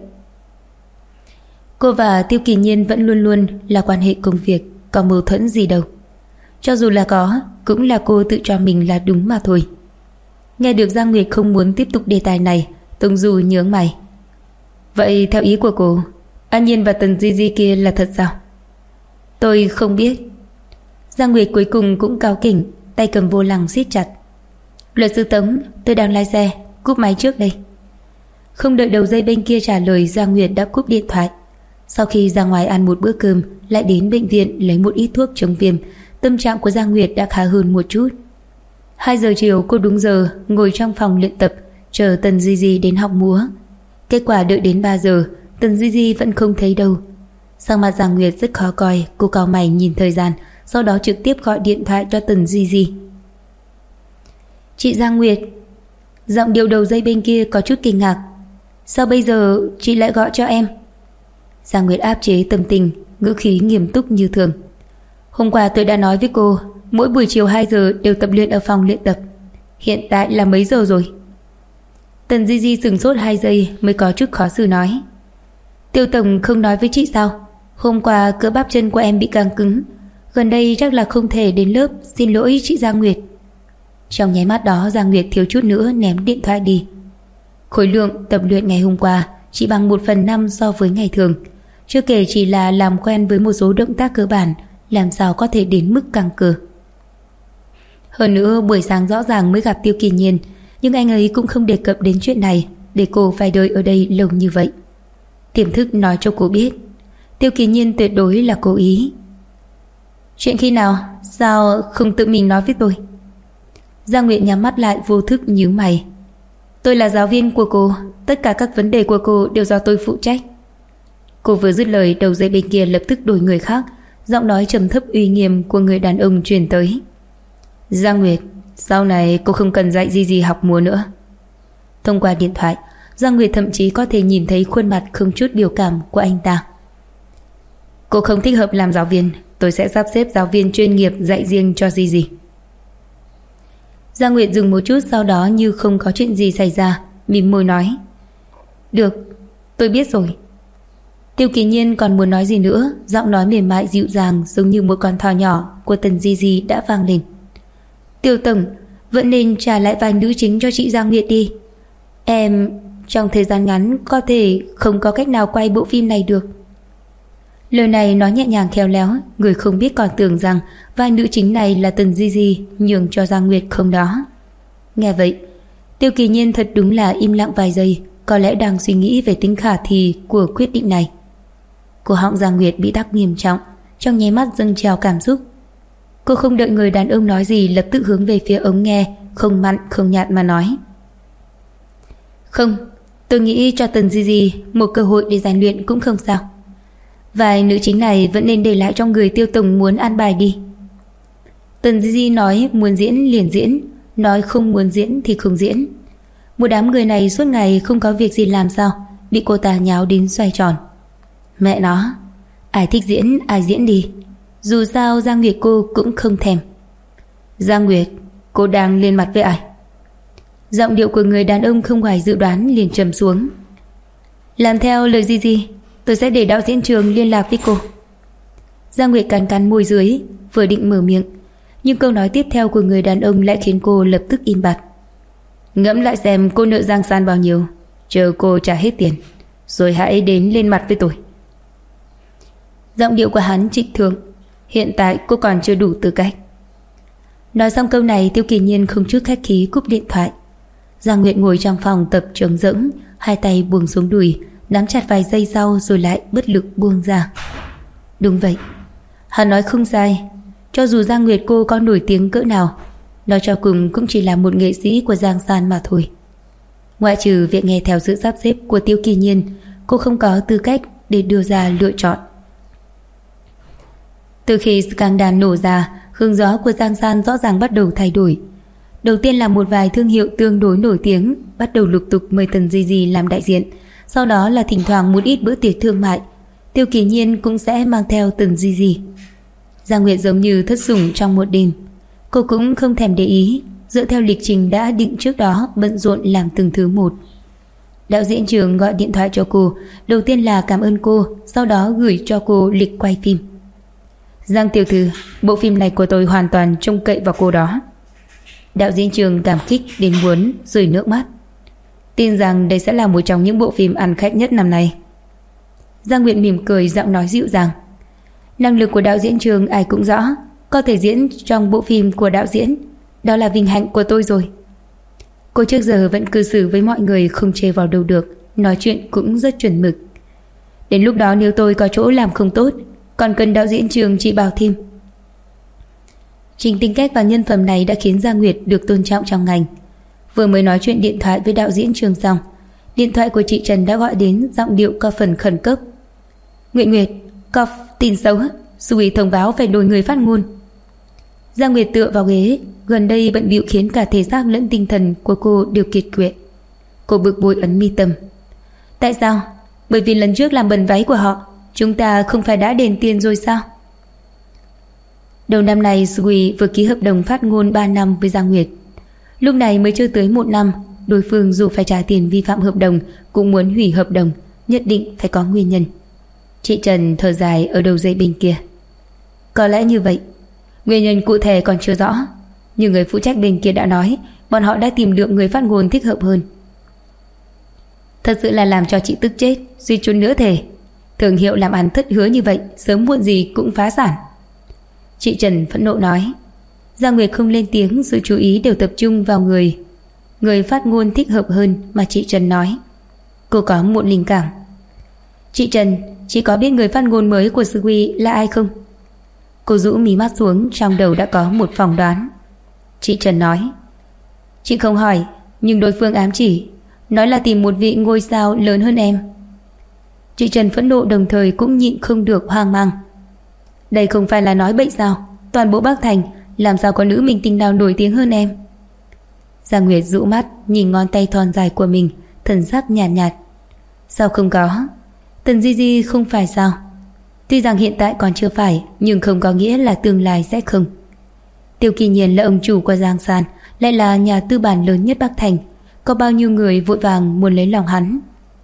Cô và Tiêu Kỳ Nhiên vẫn luôn luôn là quan hệ công việc, có mâu thuẫn gì đâu. Cho dù là có, cũng là cô tự cho mình là đúng mà thôi. Nghe được Giang Nguyệt không muốn tiếp tục đề tài này, Tông Du nhướng mày. Vậy theo ý của cô, An Nhiên và Tần Di Di kia là thật sao? Tôi không biết. Giang Nguyệt cuối cùng cũng cáu kỉnh, tay cầm vô lăng siết chặt. Luật sư Tống, tôi đang lái xe, cúp máy trước đây. Không đợi đầu dây bên kia trả lời, Giang Nguyệt đã cúp điện thoại. Sau khi ra ngoài ăn một bữa cơm, lại đến bệnh viện lấy một ít thuốc chống viêm, tâm trạng của Giang Nguyệt đã khá hơn một chút. 2 giờ chiều cô đúng giờ ngồi trong phòng luyện tập chờ Tần Di Di đến học múa. Kết quả đợi đến 3 giờ, Tần Di Di vẫn không thấy đâu. Sắc mặt Giang Nguyệt rất khó coi, cô cau mày nhìn thời gian, sau đó trực tiếp gọi điện thoại cho Tần Di Di. Chị Giang Nguyệt. Giọng điệu đầu dây bên kia có chút kinh ngạc. Sao bây giờ chị lại gọi cho em? Giang Nguyệt áp chế tâm tình, ngữ khí nghiêm túc như thường. Hôm qua tôi đã nói với cô, mỗi buổi chiều 2 giờ đều tập luyện ở phòng luyện tập. Hiện tại là mấy giờ rồi? Tần Di Di sửng sốt 2 giây mới có chút khó xử nói. Tiêu tổng không nói với chị sao? Hôm qua cơ bắp chân của em bị căng cứng, gần đây chắc là không thể đến lớp, xin lỗi chị Giang Nguyệt. Trong nháy mắt đó Giang Nguyệt thiếu chút nữa ném điện thoại đi. Khối lượng tập luyện ngày hôm qua chỉ bằng 1/5 so với ngày thường. Chưa kể chỉ là làm quen với một số động tác cơ bản, làm sao có thể đến mức căng cơ. Hơn nữa buổi sáng rõ ràng mới gặp Tiêu Kỳ Nhiên, nhưng anh ấy cũng không đề cập đến chuyện này, để cô phải đợi ở đây lâu như vậy. Tiềm thức nói cho cô biết Tiêu Kỳ Nhiên tuyệt đối là cố ý. Chuyện khi nào? Sao không tự mình nói với tôi? Giang Nguyệt nhắm mắt lại vô thức nhíu mày. Tôi là giáo viên của cô, tất cả các vấn đề của cô đều do tôi phụ trách. Cô vừa dứt lời, đầu dây bên kia lập tức đổi người khác, giọng nói trầm thấp uy nghiêm của người đàn ông truyền tới. Giang Nguyệt, sau này cô không cần dạy gì học múa nữa. Thông qua điện thoại, Giang Nguyệt thậm chí có thể nhìn thấy khuôn mặt không chút biểu cảm của anh ta. Cô không thích hợp làm giáo viên, tôi sẽ sắp xếp giáo viên chuyên nghiệp dạy riêng cho Di. Giang Nguyệt dừng một chút, sau đó như không có chuyện gì xảy ra, mỉm môi nói. Được, tôi biết rồi. Tiêu Kỳ Nhiên còn muốn nói gì nữa, giọng nói mềm mại dịu dàng giống như một con thỏ nhỏ của Tần Di đã vang lên. Tiêu tổng, vẫn nên trả lại vai nữ chính cho chị Giang Nguyệt đi. Em trong thời gian ngắn có thể không có cách nào quay bộ phim này được. Lời này nói nhẹ nhàng khéo léo, người không biết còn tưởng rằng vai nữ chính này là Tần Di nhường cho Giang Nguyệt không đó. Nghe vậy, Tiêu Kỳ Nhiên thật đúng là im lặng vài giây, có lẽ đang suy nghĩ về tính khả thi của quyết định này. Cổ họng Giang Nguyệt bị tắc nghiêm trọng, trong nháy mắt dâng trào cảm xúc. Cô không đợi người đàn ông nói gì, lập tức hướng về phía ống nghe, không mặn không nhạt mà nói. Không, tôi nghĩ cho Tần Di một cơ hội để rèn luyện cũng không sao. Vai nữ chính này vẫn nên để lại cho người Tiêu tổng muốn an bài đi. Tần Di nói muốn diễn liền diễn, nói không muốn diễn thì không diễn. Một đám người này suốt ngày không có việc gì làm sao, bị cô ta nháo đến xoay tròn. Mẹ nó, ai thích diễn ai diễn đi, dù sao Giang Nguyệt cô cũng không thèm. Giang Nguyệt, cô đang lên mặt với ai? Giọng điệu của người đàn ông không ngoài dự đoán liền trầm xuống. Làm theo lời Di, tôi sẽ để đạo diễn trường liên lạc với cô. Giang Nguyệt cắn cắn môi dưới, vừa định mở miệng, nhưng câu nói tiếp theo của người đàn ông lại khiến cô lập tức im bặt. Ngẫm lại xem cô nợ Giang San bao nhiêu, chờ cô trả hết tiền rồi hãy đến lên mặt với tôi. Giọng điệu của hắn trịch thượng. Hiện tại cô còn chưa đủ tư cách. Nói xong câu này, Tiêu Kỳ Nhiên không chút khách khí cúp điện thoại. Giang Nguyệt ngồi trong phòng tập trống rỗng, hai tay buông xuống đùi, nắm chặt vài giây sau rồi lại bất lực buông ra. Đúng vậy, hắn nói không sai. Cho dù Giang Nguyệt cô có nổi tiếng cỡ nào, nói cho cùng cũng chỉ là một nghệ sĩ của Giang San mà thôi. Ngoại trừ việc nghe theo sự sắp xếp của Tiêu Kỳ Nhiên, cô không có tư cách để đưa ra lựa chọn. Từ khi scandal nổ ra, hướng gió của Giang San rõ ràng bắt đầu thay đổi. Đầu tiên là một vài thương hiệu tương đối nổi tiếng bắt đầu lục tục mời Tần Di Di làm đại diện. Sau đó là thỉnh thoảng một ít bữa tiệc thương mại, Tiêu Kỳ Nhiên cũng sẽ mang theo Tần Di Di. Giang Nguyệt giống như thất sủng trong một đêm. Cô cũng không thèm để ý, dựa theo lịch trình đã định trước đó bận rộn làm từng thứ một. Đạo diễn Trường gọi điện thoại cho cô, đầu tiên là cảm ơn cô, sau đó gửi cho cô lịch quay phim. Giang tiểu thư, bộ phim này của tôi hoàn toàn trông cậy vào cô đó. Đạo diễn Trường cảm kích đến muốn rơi nước mắt. Tin rằng đây sẽ là một trong những bộ phim ăn khách nhất năm nay. Giang Nguyệt mỉm cười, giọng nói dịu dàng. Năng lực của đạo diễn Trường ai cũng rõ, có thể diễn trong bộ phim của đạo diễn, đó là vinh hạnh của tôi rồi. Cô trước giờ vẫn cư xử với mọi người không chê vào đâu được, nói chuyện cũng rất chuẩn mực. Đến lúc đó nếu tôi có chỗ làm không tốt, còn cần đạo diễn Trường chỉ bảo thêm. Chính tính cách và nhân phẩm này đã khiến Giang Nguyệt được tôn trọng trong ngành. Vừa mới nói chuyện điện thoại với đạo diễn Trường xong, điện thoại của chị Trần đã gọi đến, giọng điệu có phần khẩn cấp. Nguyệt, có tin xấu, Sui thông báo phải đổi người phát ngôn. Giang Nguyệt tựa vào ghế, gần đây bận bịu khiến cả thể xác lẫn tinh thần của cô đều kiệt quệ. Cô bực bội ấn mi tâm. Tại sao? Bởi vì lần trước làm bẩn váy của họ, chúng ta không phải đã đền tiền rồi sao? Đầu năm nay Sui vừa ký hợp đồng phát ngôn 3 năm với Giang Nguyệt. Lúc này mới chưa tới 1 năm, đối phương dù phải trả tiền vi phạm hợp đồng cũng muốn hủy hợp đồng, nhất định phải có nguyên nhân. Chị Trần thở dài ở đầu dây bên kia. Có lẽ như vậy, nguyên nhân cụ thể còn chưa rõ, nhưng người phụ trách bên kia đã nói bọn họ đã tìm được người phát ngôn thích hợp hơn. Thật sự là làm cho chị tức chết, suýt chút nữa thề. Thương hiệu làm ăn thất hứa như vậy, sớm muộn gì cũng phá sản. Chị Trần phẫn nộ nói. Giang Nguyệt không lên tiếng, sự chú ý đều tập trung vào người phát ngôn thích hợp hơn mà chị Trần nói. Cô có một linh cảm. Chị Trần, chị có biết người phát ngôn mới của Sui là ai không? Cô rũ mí mắt xuống, trong đầu đã có một phỏng đoán. Chị Trần nói. Chị không hỏi, nhưng đối phương ám chỉ, nói là tìm một vị ngôi sao lớn hơn em. Chị Trần phẫn nộ đồng thời cũng nhịn không được hoang mang. Đây không phải là nói bậy sao? Toàn bộ Bắc Thành làm sao có nữ minh tinh nào nổi tiếng hơn em? Giang Nguyệt rũ mắt nhìn ngón tay thon dài của mình, thần sắc nhàn nhạt. Sao không có? Tần Di Di không phải sao? Tuy rằng hiện tại còn chưa phải, nhưng không có nghĩa là tương lai sẽ không. Tiêu Kỳ Nhiên là ông chủ của Giang San, lại là nhà tư bản lớn nhất Bắc Thành, có bao nhiêu người vội vàng muốn lấy lòng hắn.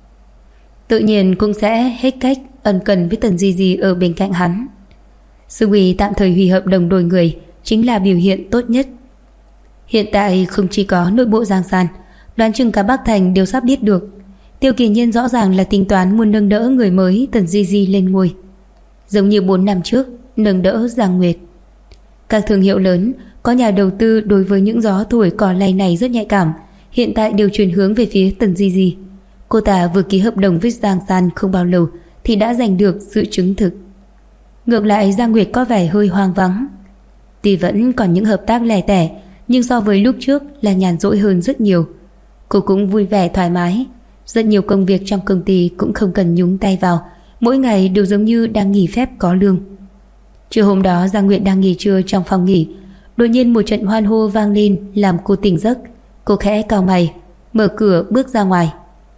Tự nhiên cũng sẽ hết cách ân cần với Tần Di Di ở bên cạnh hắn. Sui tạm thời hủy hợp đồng đổi người chính là biểu hiện tốt nhất. Hiện tại không chỉ có nội bộ Giang San, đoán chừng cả Bắc Thành đều sắp biết được. Tiêu Kỳ Nhiên rõ ràng là tính toán muốn nâng đỡ người mới Tần Di Di lên ngôi, giống như 4 năm trước nâng đỡ Giang Nguyệt. Các thương hiệu lớn có nhà đầu tư đối với những gió thổi cỏ lay này rất nhạy cảm, hiện tại đều chuyển hướng về phía Tần Di Di. Cô ta vừa ký hợp đồng với Giang San không bao lâu thì đã giành được sự chứng thực. Ngược lại Giang Nguyệt có vẻ hơi hoang vắng. Tuy vẫn còn những hợp tác lẻ tẻ, nhưng so với lúc trước là nhàn rỗi hơn rất nhiều. Cô cũng vui vẻ thoải mái, rất nhiều công việc trong công ty cũng không cần nhúng tay vào, mỗi ngày đều giống như đang nghỉ phép có lương. Trưa hôm đó Giang Nguyệt đang nghỉ trưa trong phòng nghỉ, đột nhiên một trận hoan hô vang lên làm cô tỉnh giấc. Cô khẽ cau mày, mở cửa bước ra ngoài.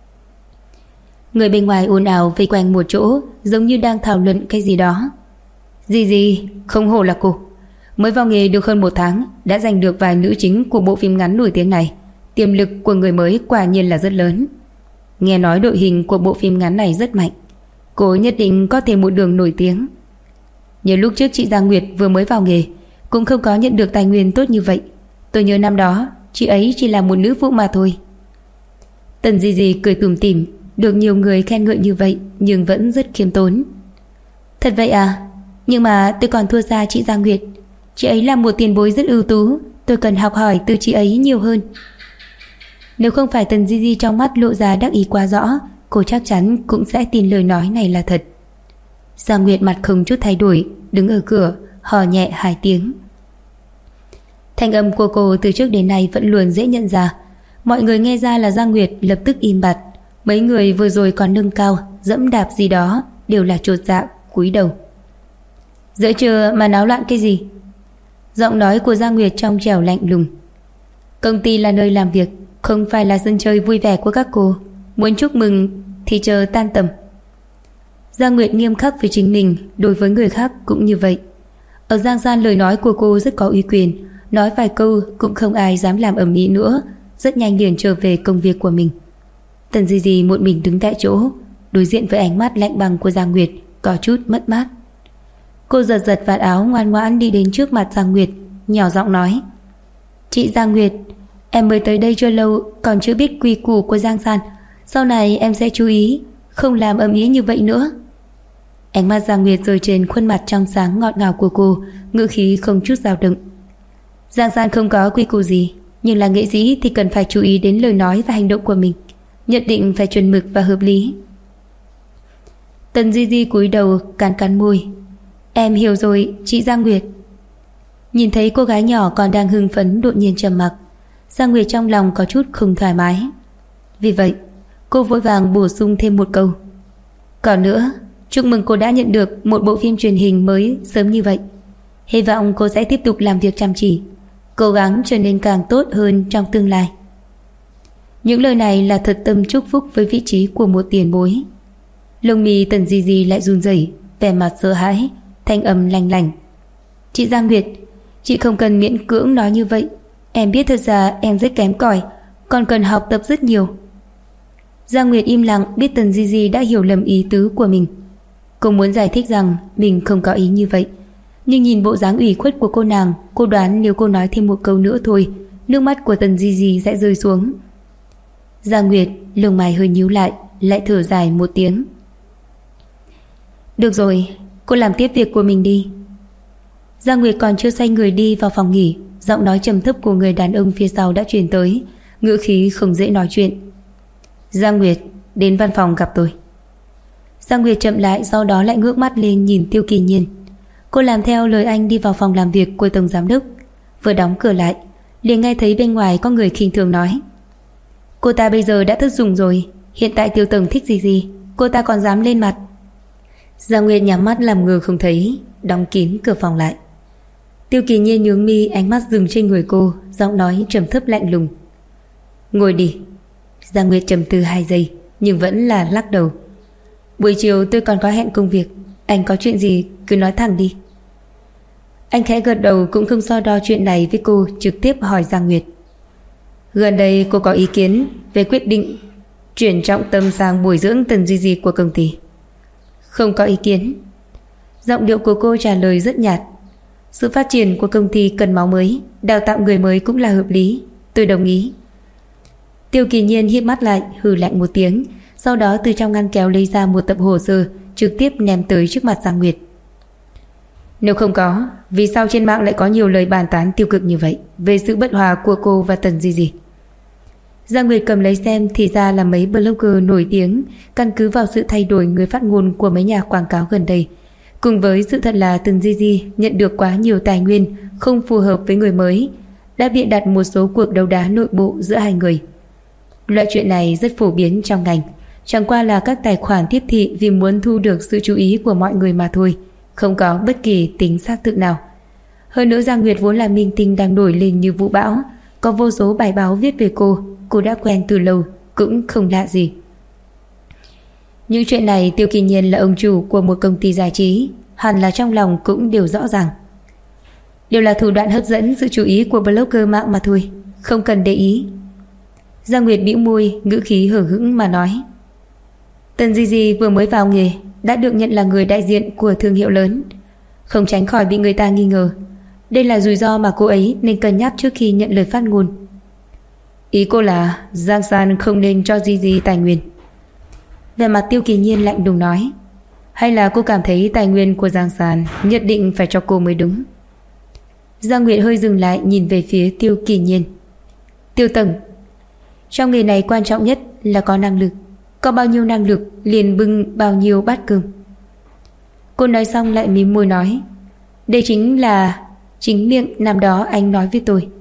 Người bên ngoài ồn ào vây quanh một chỗ, giống như đang thảo luận cái gì đó. Gì, không hổ là cô. Mới vào nghề được hơn 1 tháng đã giành được vài nữ chính của bộ phim ngắn nổi tiếng này. Tiềm lực của người mới quả nhiên là rất lớn. Nghe nói đội hình của bộ phim ngắn này rất mạnh, cô nhất định có thể một đường nổi tiếng. Như lúc trước chị Giang Nguyệt vừa mới vào nghề cũng không có nhận được tài nguyên tốt như vậy. Tôi nhớ năm đó chị ấy chỉ là một nữ phụ mà thôi. Tần Di Di cười tủm tỉm, được nhiều người khen ngợi như vậy nhưng vẫn rất khiêm tốn. Thật vậy à? Nhưng mà tôi còn thua xa chị Giang Nguyệt. Chị ấy là một tiền bối rất ưu tú, tôi cần học hỏi từ chị ấy nhiều hơn. Nếu không phải Tần Di Di trong mắt lộ ra đắc ý quá rõ, cô chắc chắn cũng sẽ tin lời nói này là thật. Giang Nguyệt mặt không chút thay đổi, đứng ở cửa, hò nhẹ 2 tiếng. Thanh âm của cô từ trước đến nay vẫn luôn dễ nhận ra. Mọi người nghe ra là Giang Nguyệt lập tức im bặt. Mấy người vừa rồi còn nâng cao, dẫm đạp gì đó đều là chột dạ, cúi đầu. Giữa trưa mà náo loạn cái gì? Giọng nói của Giang Nguyệt trong trẻo lạnh lùng. Công ty là nơi làm việc, không phải là sân chơi vui vẻ của các cô. Muốn chúc mừng thì chờ tan tầm. Giang Nguyệt nghiêm khắc với chính mình, đối với người khác cũng như vậy. Ở Giang San lời nói của cô rất có uy quyền, nói vài câu cũng không ai dám làm ầm ĩ nữa, rất nhanh liền trở về công việc của mình. Tần Di Di một mình đứng tại chỗ, đối diện với ánh mắt lạnh băng của Giang Nguyệt, có chút mất mát. Cô giật giật vạt áo, ngoan ngoãn đi đến trước mặt Giang Nguyệt, nhỏ giọng nói: Chị Giang Nguyệt, em mới tới đây chưa lâu, còn chưa biết quy củ của Giang San. Sau này em sẽ chú ý, không làm ầm ĩ như vậy nữa. Ánh mắt Giang Nguyệt rơi trên khuôn mặt trong sáng ngọt ngào của cô, ngữ khí không chút dao động. Giang San không có quy củ gì, nhưng là nghệ sĩ thì cần phải chú ý đến lời nói và hành động của mình, nhất định phải chuẩn mực và hợp lý. Tần Di Di cúi đầu cắn cắn môi. Em hiểu rồi, chị Giang Nguyệt. Nhìn thấy cô gái nhỏ còn đang hưng phấn đột nhiên trầm mặc, Giang Nguyệt trong lòng có chút không thoải mái. Vì vậy cô vội vàng bổ sung thêm một câu: Còn nữa, chúc mừng cô đã nhận được một bộ phim truyền hình mới sớm như vậy. Hy vọng cô sẽ tiếp tục làm việc chăm chỉ, cố gắng trở nên càng tốt hơn trong tương lai. Những lời này là thật tâm chúc phúc với vị trí của một tiền bối. Lông mi Tần Di Di lại run rẩy, vẻ mặt sợ hãi, thanh âm lanh lảnh. Chị Giang Nguyệt, chị không cần miễn cưỡng nói như vậy. Em biết thật ra em rất kém cỏi, còn cần học tập rất nhiều. Giang Nguyệt im lặng, biết Tần Di Di đã hiểu lầm ý tứ của mình. Cô muốn giải thích rằng mình không có ý như vậy, nhưng nhìn bộ dáng ủy khuất của cô nàng, cô đoán nếu cô nói thêm một câu nữa thôi, nước mắt của Tần Di Di sẽ rơi xuống. Giang Nguyệt lông mày hơi nhíu lại, lại thở dài một tiếng. Được rồi, cô làm tiếp việc của mình đi. Giang Nguyệt còn chưa xoay người đi vào phòng nghỉ, giọng nói trầm thấp của người đàn ông phía sau đã truyền tới, ngữ khí không dễ nói chuyện. Giang Nguyệt, đến văn phòng gặp tôi. Giang Nguyệt chậm lại, sau đó lại ngước mắt lên nhìn Tiêu Kỳ Nhiên. Cô làm theo lời anh đi vào phòng làm việc của tổng giám đốc. Vừa đóng cửa lại, liền nghe thấy bên ngoài có người khinh thường nói: Cô ta bây giờ đã thất dụng rồi, hiện tại Tiêu tổng thích gì cô ta còn dám lên mặt. Giang Nguyệt nhắm mắt làm ngơ không thấy, đóng kín cửa phòng lại. Tiêu Kỳ Nhiên nhướng mi, ánh mắt dừng trên người cô, giọng nói trầm thấp lạnh lùng: Ngồi đi. Giang Nguyệt trầm tư 2 giây, nhưng vẫn là lắc đầu. Buổi chiều tôi còn có hẹn công việc, anh có chuyện gì cứ nói thẳng đi. Anh khẽ gật đầu, cũng không so đo chuyện này với cô, trực tiếp hỏi Giang Nguyệt: Gần đây cô có ý kiến về quyết định chuyển trọng tâm sang bồi dưỡng Tần Di Di của công ty? Không có ý kiến. Giọng điệu của cô trả lời rất nhạt. Sự phát triển của công ty cần máu mới, đào tạo người mới cũng là hợp lý, tôi đồng ý. Tiêu Kỳ Nhiên híp mắt lại, hừ lạnh một tiếng, sau đó từ trong ngăn kéo lấy ra một tập hồ sơ, trực tiếp ném tới trước mặt Giang Nguyệt. Nếu không có, vì sao trên mạng lại có nhiều lời bàn tán tiêu cực như vậy về sự bất hòa của cô và Tần Di Di? Giang Nguyệt cầm lấy xem, thì ra là mấy blogger nổi tiếng, căn cứ vào sự thay đổi người phát ngôn của mấy nhà quảng cáo gần đây, cùng với sự thật là Tần Di Di nhận được quá nhiều tài nguyên không phù hợp với người mới, đã bịa đặt một số cuộc đấu đá nội bộ giữa hai người. Loại chuyện này rất phổ biến trong ngành, chẳng qua là các tài khoản tiếp thị vì muốn thu được sự chú ý của mọi người mà thôi, không có bất kỳ tính xác thực nào. Hơn nữa Giang Nguyệt vốn là minh tinh đang nổi lên như vũ bão, có vô số bài báo viết về cô đã quen từ lâu, cũng không lạ gì. Những chuyện này Tiêu Kỳ Nhiên là ông chủ của một công ty giải trí, hẳn là trong lòng cũng đều rõ ràng. Đều là thủ đoạn hấp dẫn sự chú ý của blogger mạng mà thôi, không cần để ý. Giang Nguyệt bĩu môi, ngữ khí hờ hững mà nói: Tần Di Di vừa mới vào nghề đã được nhận là người đại diện của thương hiệu lớn, không tránh khỏi bị người ta nghi ngờ. Đây là rủi ro mà cô ấy nên cân nhắc trước khi nhận lời phát ngôn. Ý cô là Giang San không nên cho Di Di tài nguyên? Về mặt Tiêu Kỳ Nhiên lạnh lùng nói: Hay là cô cảm thấy tài nguyên của Giang San nhất định phải cho cô mới đúng? Giang Nguyệt hơi dừng lại, nhìn về phía Tiêu Kỳ Nhiên. Tiêu tổng, trong nghề này quan trọng nhất là có năng lực. có bao nhiêu năng lực liền bưng bao nhiêu bát cơm. Cô nói xong lại mím môi nói, đây chính là chính miệng năm đó anh nói với tôi.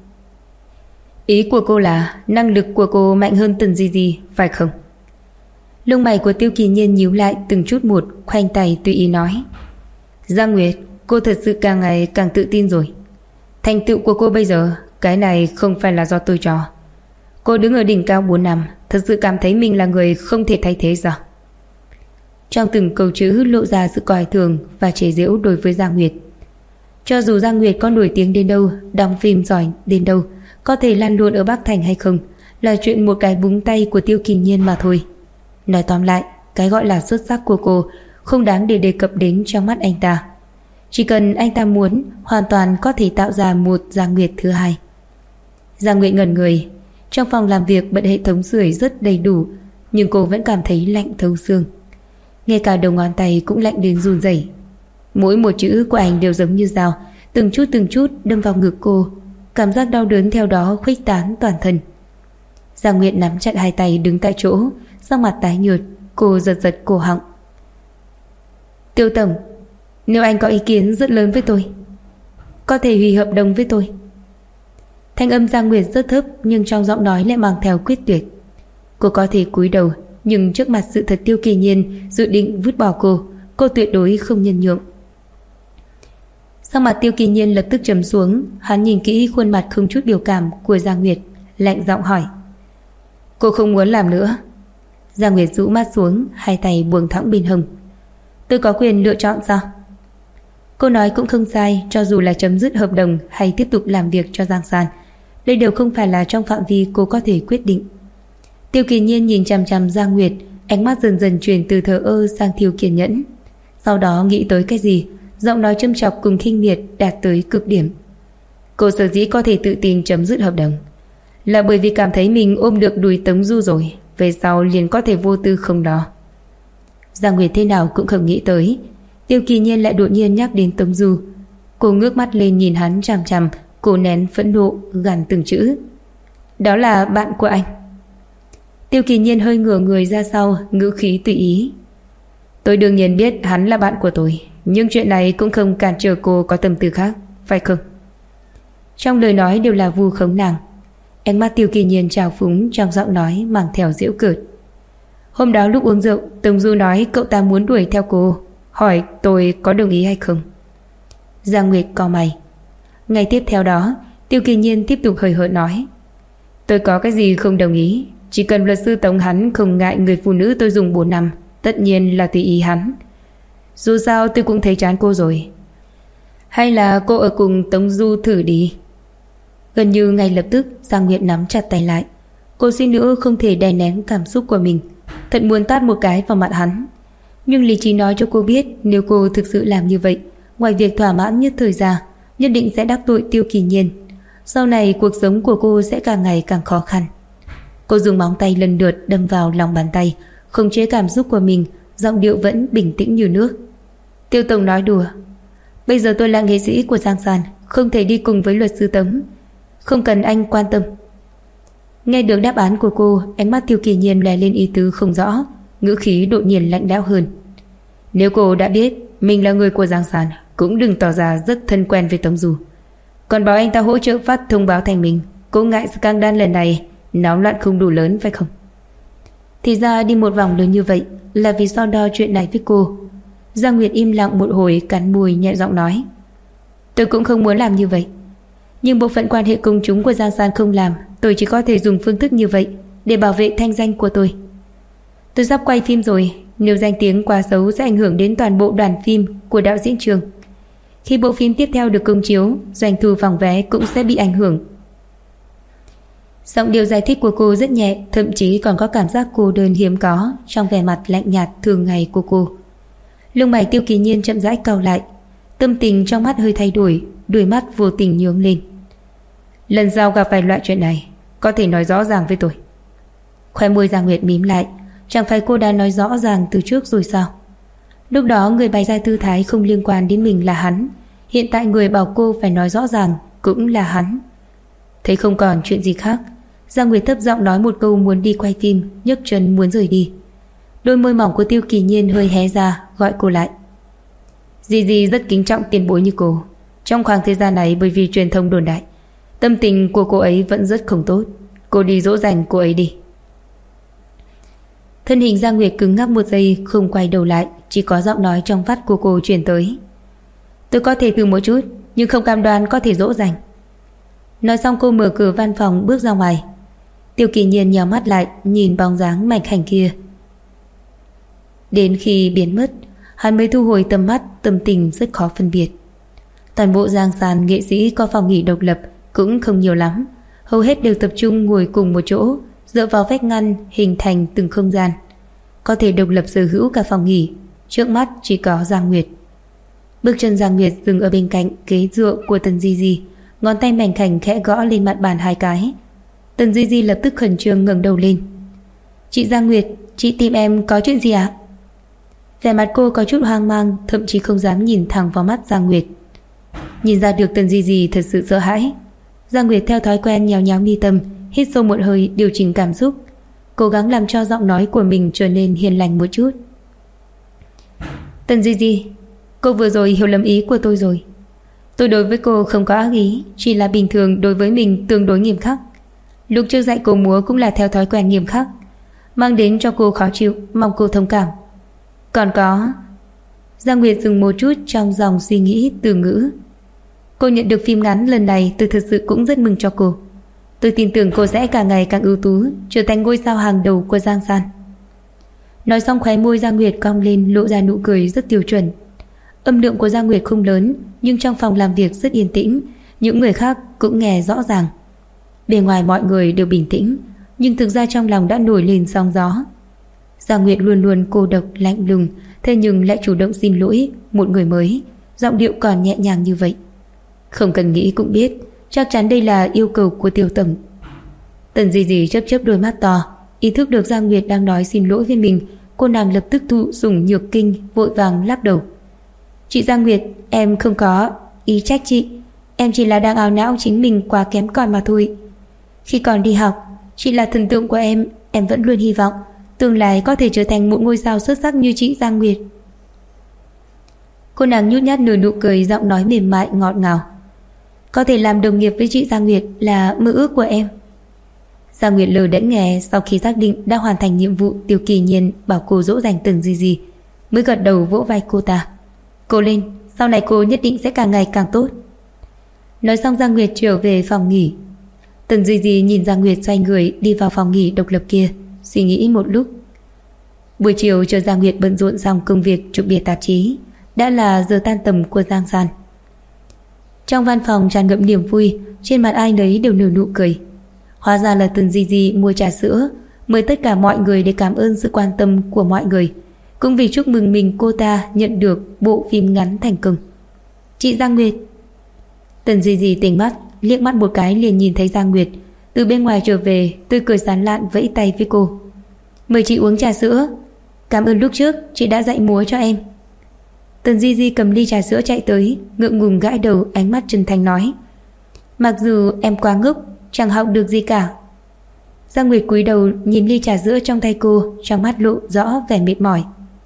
Ý của cô là năng lực của cô mạnh hơn Tần Di Di, phải không? Lông mày của Tiêu Kỳ Nhiên nhíu lại từng chút một, khoanh tay tùy ý nói, Giang Nguyệt, cô thật sự càng ngày càng tự tin rồi. Thành tựu của cô bây giờ, cái này không phải là do tôi cho. Cô đứng ở đỉnh cao 4 năm, thật sự cảm thấy mình là người không thể thay thế sao? Trong từng câu chữ lộ ra sự coi thường và chế giễu đối với Giang Nguyệt. Cho dù Giang Nguyệt có nổi tiếng đến đâu, đóng phim giỏi đến đâu, có thể lăn lộn ở Bắc Thành hay không là chuyện một cái búng tay của Tiêu Kỳ Nhiên mà thôi. Nói tóm lại, cái gọi là xuất sắc của cô không đáng để đề cập đến trong mắt anh ta. Chỉ cần anh ta muốn, hoàn toàn có thể tạo ra một Giang Nguyệt thứ hai. Giang Nguyệt ngẩn người. Trong phòng làm việc bật hệ thống sưởi rất đầy đủ, nhưng cô vẫn cảm thấy lạnh thấu xương. Ngay cả đầu ngón tay cũng lạnh đến run rẩy. Mỗi một chữ của anh đều giống như dao, từng chút đâm vào ngực cô. Cảm giác đau đớn theo đó khuếch tán toàn thân. Giang Nguyệt nắm chặt hai tay đứng tại chỗ, sắc mặt tái nhợt. Cô giật giật cổ họng. Tiêu tổng, nếu anh có ý kiến rất lớn với tôi, có thể hủy hợp đồng với tôi. Thanh âm Giang Nguyệt rất thấp, nhưng trong giọng nói lại mang theo quyết tuyệt. Cô có thể cúi đầu, nhưng trước mặt sự thật Tiêu Kỳ Nhiên dự định vứt bỏ cô tuyệt đối không nhân nhượng. Sắc mặt Tiêu Kỳ Nhiên lập tức trầm xuống. Hắn nhìn kỹ khuôn mặt không chút biểu cảm của Giang Nguyệt, lạnh giọng hỏi, cô không muốn làm nữa? Giang Nguyệt rũ mắt xuống, hai tay buông thõng bên hông. Tôi có quyền lựa chọn sao? Cô nói cũng không sai. Cho dù là chấm dứt hợp đồng hay tiếp tục làm việc cho Giang San, đây đều không phải là trong phạm vi cô có thể quyết định. Tiêu Kỳ Nhiên nhìn chằm chằm Giang Nguyệt, ánh mắt dần dần chuyển từ thờ ơ sang thiếu kiên nhẫn. Sau đó nghĩ tới cái gì, giọng nói châm chọc cùng khinh miệt đạt tới cực điểm. Cô sở dĩ có thể tự tin chấm dứt hợp đồng là bởi vì cảm thấy mình ôm được đùi Tống Du rồi, về sau liền có thể vô tư không đó. Giang Nguyệt thế nào cũng không nghĩ tới Tiêu Kỳ Nhiên lại đột nhiên nhắc đến Tống Du. Cô ngước mắt lên nhìn hắn chằm chằm, cô nén phẫn nộ gằn từng chữ, đó là bạn của anh. Tiêu Kỳ Nhiên hơi ngửa người ra sau, ngữ khí tùy ý, tôi đương nhiên biết hắn là bạn của tôi, nhưng chuyện này cũng không cản trở cô có tâm tư khác, phải không? Trong lời nói đều là vu khống nàng. Ánh mắt Tiêu Kỳ Nhiên trào phúng, trong giọng nói mang theo giễu cợt. Hôm đó lúc uống rượu, Tống Du nói cậu ta muốn đuổi theo cô, hỏi tôi có đồng ý hay không. Giang Nguyệt cau mày. Ngày tiếp theo đó, Tiêu Kỳ Nhiên tiếp tục hời hợt nói, tôi có cái gì không đồng ý, chỉ cần luật sư Tống hắn không ngại người phụ nữ tôi dùng 4 năm, tất nhiên là tùy ý hắn. Dù sao tôi cũng thấy chán cô rồi. Hay là cô ở cùng Tống Du thử đi. Gần như ngay lập tức Giang Nguyệt nắm chặt tay lại. Cô suýt nữa không thể đè nén cảm xúc của mình, thật muốn tát một cái vào mặt hắn. Nhưng lý trí nói cho cô biết, nếu cô thực sự làm như vậy, ngoài việc thỏa mãn nhất thời ra, nhất định sẽ đắc tội Tiêu Kỳ Nhiên. Sau này cuộc sống của cô sẽ càng ngày càng khó khăn. Cô dùng móng tay lần lượt đâm vào lòng bàn tay, khống chế cảm xúc của mình, giọng điệu vẫn bình tĩnh như nước. Tiêu tổng nói đùa, bây giờ tôi là nghệ sĩ của Giang San, không thể đi cùng với luật sư Tống, không cần anh quan tâm. Nghe được đáp án của cô, ánh mắt Tiêu Kỳ Nhiên lóe lên ý tứ không rõ, ngữ khí đột nhiên lạnh lẽo hơn. Nếu cô đã biết mình là người của Giang San, cũng đừng tỏ ra rất thân quen với Tống Du, còn bảo anh ta hỗ trợ phát thông báo thành mình. Cô ngại scandal lần này náo loạn không đủ lớn phải không? Thì ra đi một vòng lớn như vậy là vì so đo chuyện này với cô. Giang Nguyệt im lặng một hồi, cắn môi nhẹ giọng nói, tôi cũng không muốn làm như vậy, nhưng bộ phận quan hệ công chúng của Giang San không làm. Tôi chỉ có thể dùng phương thức như vậy để bảo vệ thanh danh của tôi. Tôi sắp quay phim rồi, nếu danh tiếng quá xấu sẽ ảnh hưởng đến toàn bộ đoàn phim của đạo diễn Trường. Khi bộ phim tiếp theo được công chiếu, doanh thu phòng vé cũng sẽ bị ảnh hưởng. Giọng điệu giải thích của cô rất nhẹ, thậm chí còn có cảm giác cô đơn hiếm có trong vẻ mặt lạnh nhạt thường ngày của cô. Lông mày Tiêu Kỳ Nhiên chậm rãi cau lại, tâm tình trong mắt hơi thay đổi, đôi mắt vô tình nhướng lên. Lần sau gặp phải loại chuyện này, có thể nói rõ ràng với tôi. Khóe môi Giang Nguyệt mím lại, chẳng phải cô đã nói rõ ràng từ trước rồi sao? Lúc đó người bày ra tư thái không liên quan đến mình là hắn, hiện tại người bảo cô phải nói rõ ràng cũng là hắn. Thấy không còn chuyện gì khác, Giang Nguyệt thấp giọng nói một câu muốn đi quay phim, nhấc chân muốn rời đi. Đôi môi mỏng của Tiêu Kỳ Nhiên hơi hé ra, gọi cô lại. Di Di rất kính trọng tiền bối như cô. Trong khoảng thời gian này, bởi vì truyền thông đồn đại, tâm tình của cô ấy vẫn rất không tốt. Cô đi dỗ dành cô ấy đi. Thân hình Giang Nguyệt cứng ngắc một giây, không quay đầu lại, chỉ có giọng nói trong vắt của cô truyền tới. Tôi có thể thử một chút, nhưng không cam đoan có thể dỗ dành. Nói xong cô mở cửa văn phòng bước ra ngoài. Tiêu Kỳ Nhiên nhắm mắt lại, nhìn bóng dáng mảnh khảnh kia. Đến khi biến mất, hắn mới thu hồi tầm mắt, tâm tình rất khó phân biệt. Toàn bộ Giang San nghệ sĩ có phòng nghỉ độc lập cũng không nhiều lắm, hầu hết đều tập trung ngồi cùng một chỗ, dựa vào vách ngăn hình thành từng không gian, có thể độc lập sở hữu cả phòng nghỉ. Trước mắt chỉ có Giang Nguyệt. Bước chân Giang Nguyệt dừng ở bên cạnh ghế dựa của Tần Di Di, ngón tay mảnh khảnh khẽ gõ lên mặt bàn 2 cái. Tần Di Di lập tức khẩn trương ngẩng đầu lên. Chị Giang Nguyệt, chị tìm em có chuyện gì ạ? Vẻ mặt cô có chút hoang mang, thậm chí không dám nhìn thẳng vào mắt Giang Nguyệt. Nhìn ra được Tần Di Di thật sự sợ hãi. Giang Nguyệt theo thói quen nhéo nhéo mi tâm, hít sâu một hơi, điều chỉnh cảm xúc, cố gắng làm cho giọng nói của mình trở nên hiền lành một chút. Tần Di Di, cô vừa rồi hiểu lầm ý của tôi rồi. Tôi đối với cô không có ác ý, chỉ là bình thường đối với mình tương đối nghiêm khắc. Lúc trước dạy cô múa cũng là theo thói quen nghiêm khắc, mang đến cho cô khó chịu, mong cô thông cảm. Còn có... Giang Nguyệt dừng một chút trong dòng suy nghĩ từ ngữ. Cô nhận được phim ngắn lần này, tôi thật sự cũng rất mừng cho cô. Tôi tin tưởng cô sẽ càng ngày càng ưu tú, trở thành ngôi sao hàng đầu của Giang San. Nói xong khóe môi Giang Nguyệt cong lên, lộ ra nụ cười rất tiêu chuẩn. Âm lượng của Giang Nguyệt không lớn, nhưng trong phòng làm việc rất yên tĩnh, những người khác cũng nghe rõ ràng. Bề ngoài mọi người đều bình tĩnh, nhưng thực ra trong lòng đã nổi lên sóng gió. Giang Nguyệt luôn luôn cô độc lạnh lùng, thế nhưng lại chủ động xin lỗi một người mới, giọng điệu còn nhẹ nhàng như vậy. Không cần nghĩ cũng biết, chắc chắn đây là yêu cầu của Tiêu tổng. Tần Di Di chớp chớp đôi mắt to, ý thức được Giang Nguyệt đang nói xin lỗi với mình, cô nàng lập tức thụ dùng nhược kinh, vội vàng lắc đầu. Chị Giang Nguyệt, em không có ý trách chị, em chỉ là đang ảo não chính mình quá kém cỏi mà thôi. Khi còn đi học, chị là thần tượng của em vẫn luôn hy vọng tương lai có thể trở thành một ngôi sao xuất sắc như chị Giang Nguyệt. Cô nàng nhút nhát nở nụ cười, giọng nói mềm mại ngọt ngào. Có thể làm đồng nghiệp với chị Giang Nguyệt là mơ ước của em. Giang Nguyệt lờ đễnh nghe, sau khi xác định đã hoàn thành nhiệm vụ Tiêu Kỳ Nhiên bảo cô dỗ dành Tần Di Di, mới gật đầu vỗ vai cô ta. Cô lên, sau này cô nhất định sẽ càng ngày càng tốt. Nói xong Giang Nguyệt trở về phòng nghỉ. Tần Di Di nhìn Giang Nguyệt xoay người đi vào phòng nghỉ độc lập kia, suy nghĩ một lúc. Buổi chiều chờ Giang Nguyệt bận rộn xong công việc chụp bìa tạp chí, đã là giờ tan tầm của Giang San. Trong văn phòng tràn ngập niềm vui, trên mặt ai nấy đều nở nụ cười. Hóa ra là Tần Di Di mua trà sữa, mời tất cả mọi người để cảm ơn sự quan tâm của mọi người, cũng vì chúc mừng mình cô ta nhận được bộ phim ngắn thành công. Chị Giang Nguyệt. Tần Di Di tỉnh mắt, liếc mắt một cái liền nhìn thấy Giang Nguyệt từ bên ngoài trở về, tươi cười sán lạn vẫy tay với cô. Mời chị uống trà sữa. Cảm ơn lúc trước chị đã dạy múa cho em. Tần Di Di cầm ly trà sữa chạy tới, ngượng ngùng gãi đầu, ánh mắt chân thành nói. Mặc dù em quá ngốc, chẳng học được gì cả. Giang Nguyệt cúi đầu nhìn ly trà sữa trong tay cô, trong mắt lộ rõ vẻ mệt mỏi.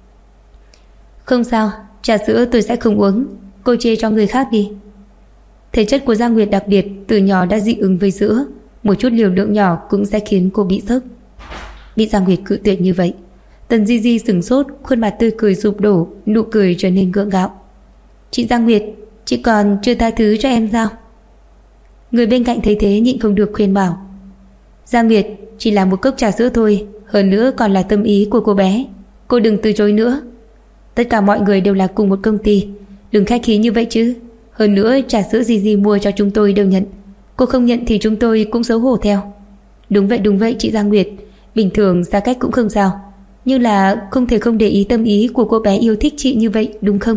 Không sao, trà sữa tôi sẽ không uống, cô chê cho người khác đi. Thể chất của Giang Nguyệt đặc biệt, từ nhỏ đã dị ứng với sữa, một chút liều lượng nhỏ cũng sẽ khiến cô bị sốc. Bị Giang Nguyệt cự tuyệt như vậy, Tần Di Di sửng sốt, khuôn mặt tươi cười sụp đổ, nụ cười trở nên gượng gạo. Chị Giang Nguyệt, chị còn chưa tha thứ cho em sao? Người bên cạnh thấy thế nhịn không được khuyên bảo. Giang Nguyệt, chỉ là một cốc trà sữa thôi, hơn nữa còn là tâm ý của cô bé, cô đừng từ chối nữa. Tất cả mọi người đều là cùng một công ty, đừng khách khí như vậy chứ. Hơn nữa trà sữa Di Di mua cho chúng tôi đều nhận, cô không nhận thì chúng tôi cũng xấu hổ theo. Đúng vậy chị Giang Nguyệt, bình thường xa cách cũng không sao, nhưng là không thể không để ý tâm ý của cô bé yêu thích chị như vậy, đúng không?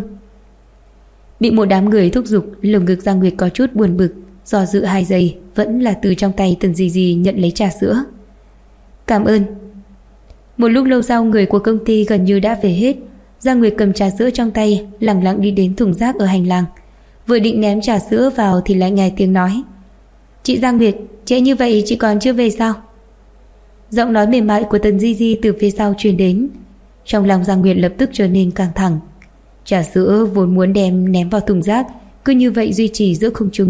Bị một đám người thúc giục, lồng ngực Giang Nguyệt có chút buồn bực, do dự 2 giây vẫn là từ trong tay Tần Di Di nhận lấy trà sữa. Cảm ơn. Một lúc lâu sau, người của công ty gần như đã về hết. Giang Nguyệt cầm trà sữa trong tay, lẳng lặng đi đến thùng rác ở hành lang. Vừa định ném trà sữa vào thì lại nghe tiếng nói. Chị Giang Nguyệt, trễ như vậy chị còn chưa về sao? Giọng nói mềm mại của Tần Di Di từ phía sau truyền đến. Trong lòng Giang Nguyệt lập tức trở nên căng thẳng. Trà sữa vốn muốn đem ném vào thùng rác, cứ như vậy duy trì giữa không trung.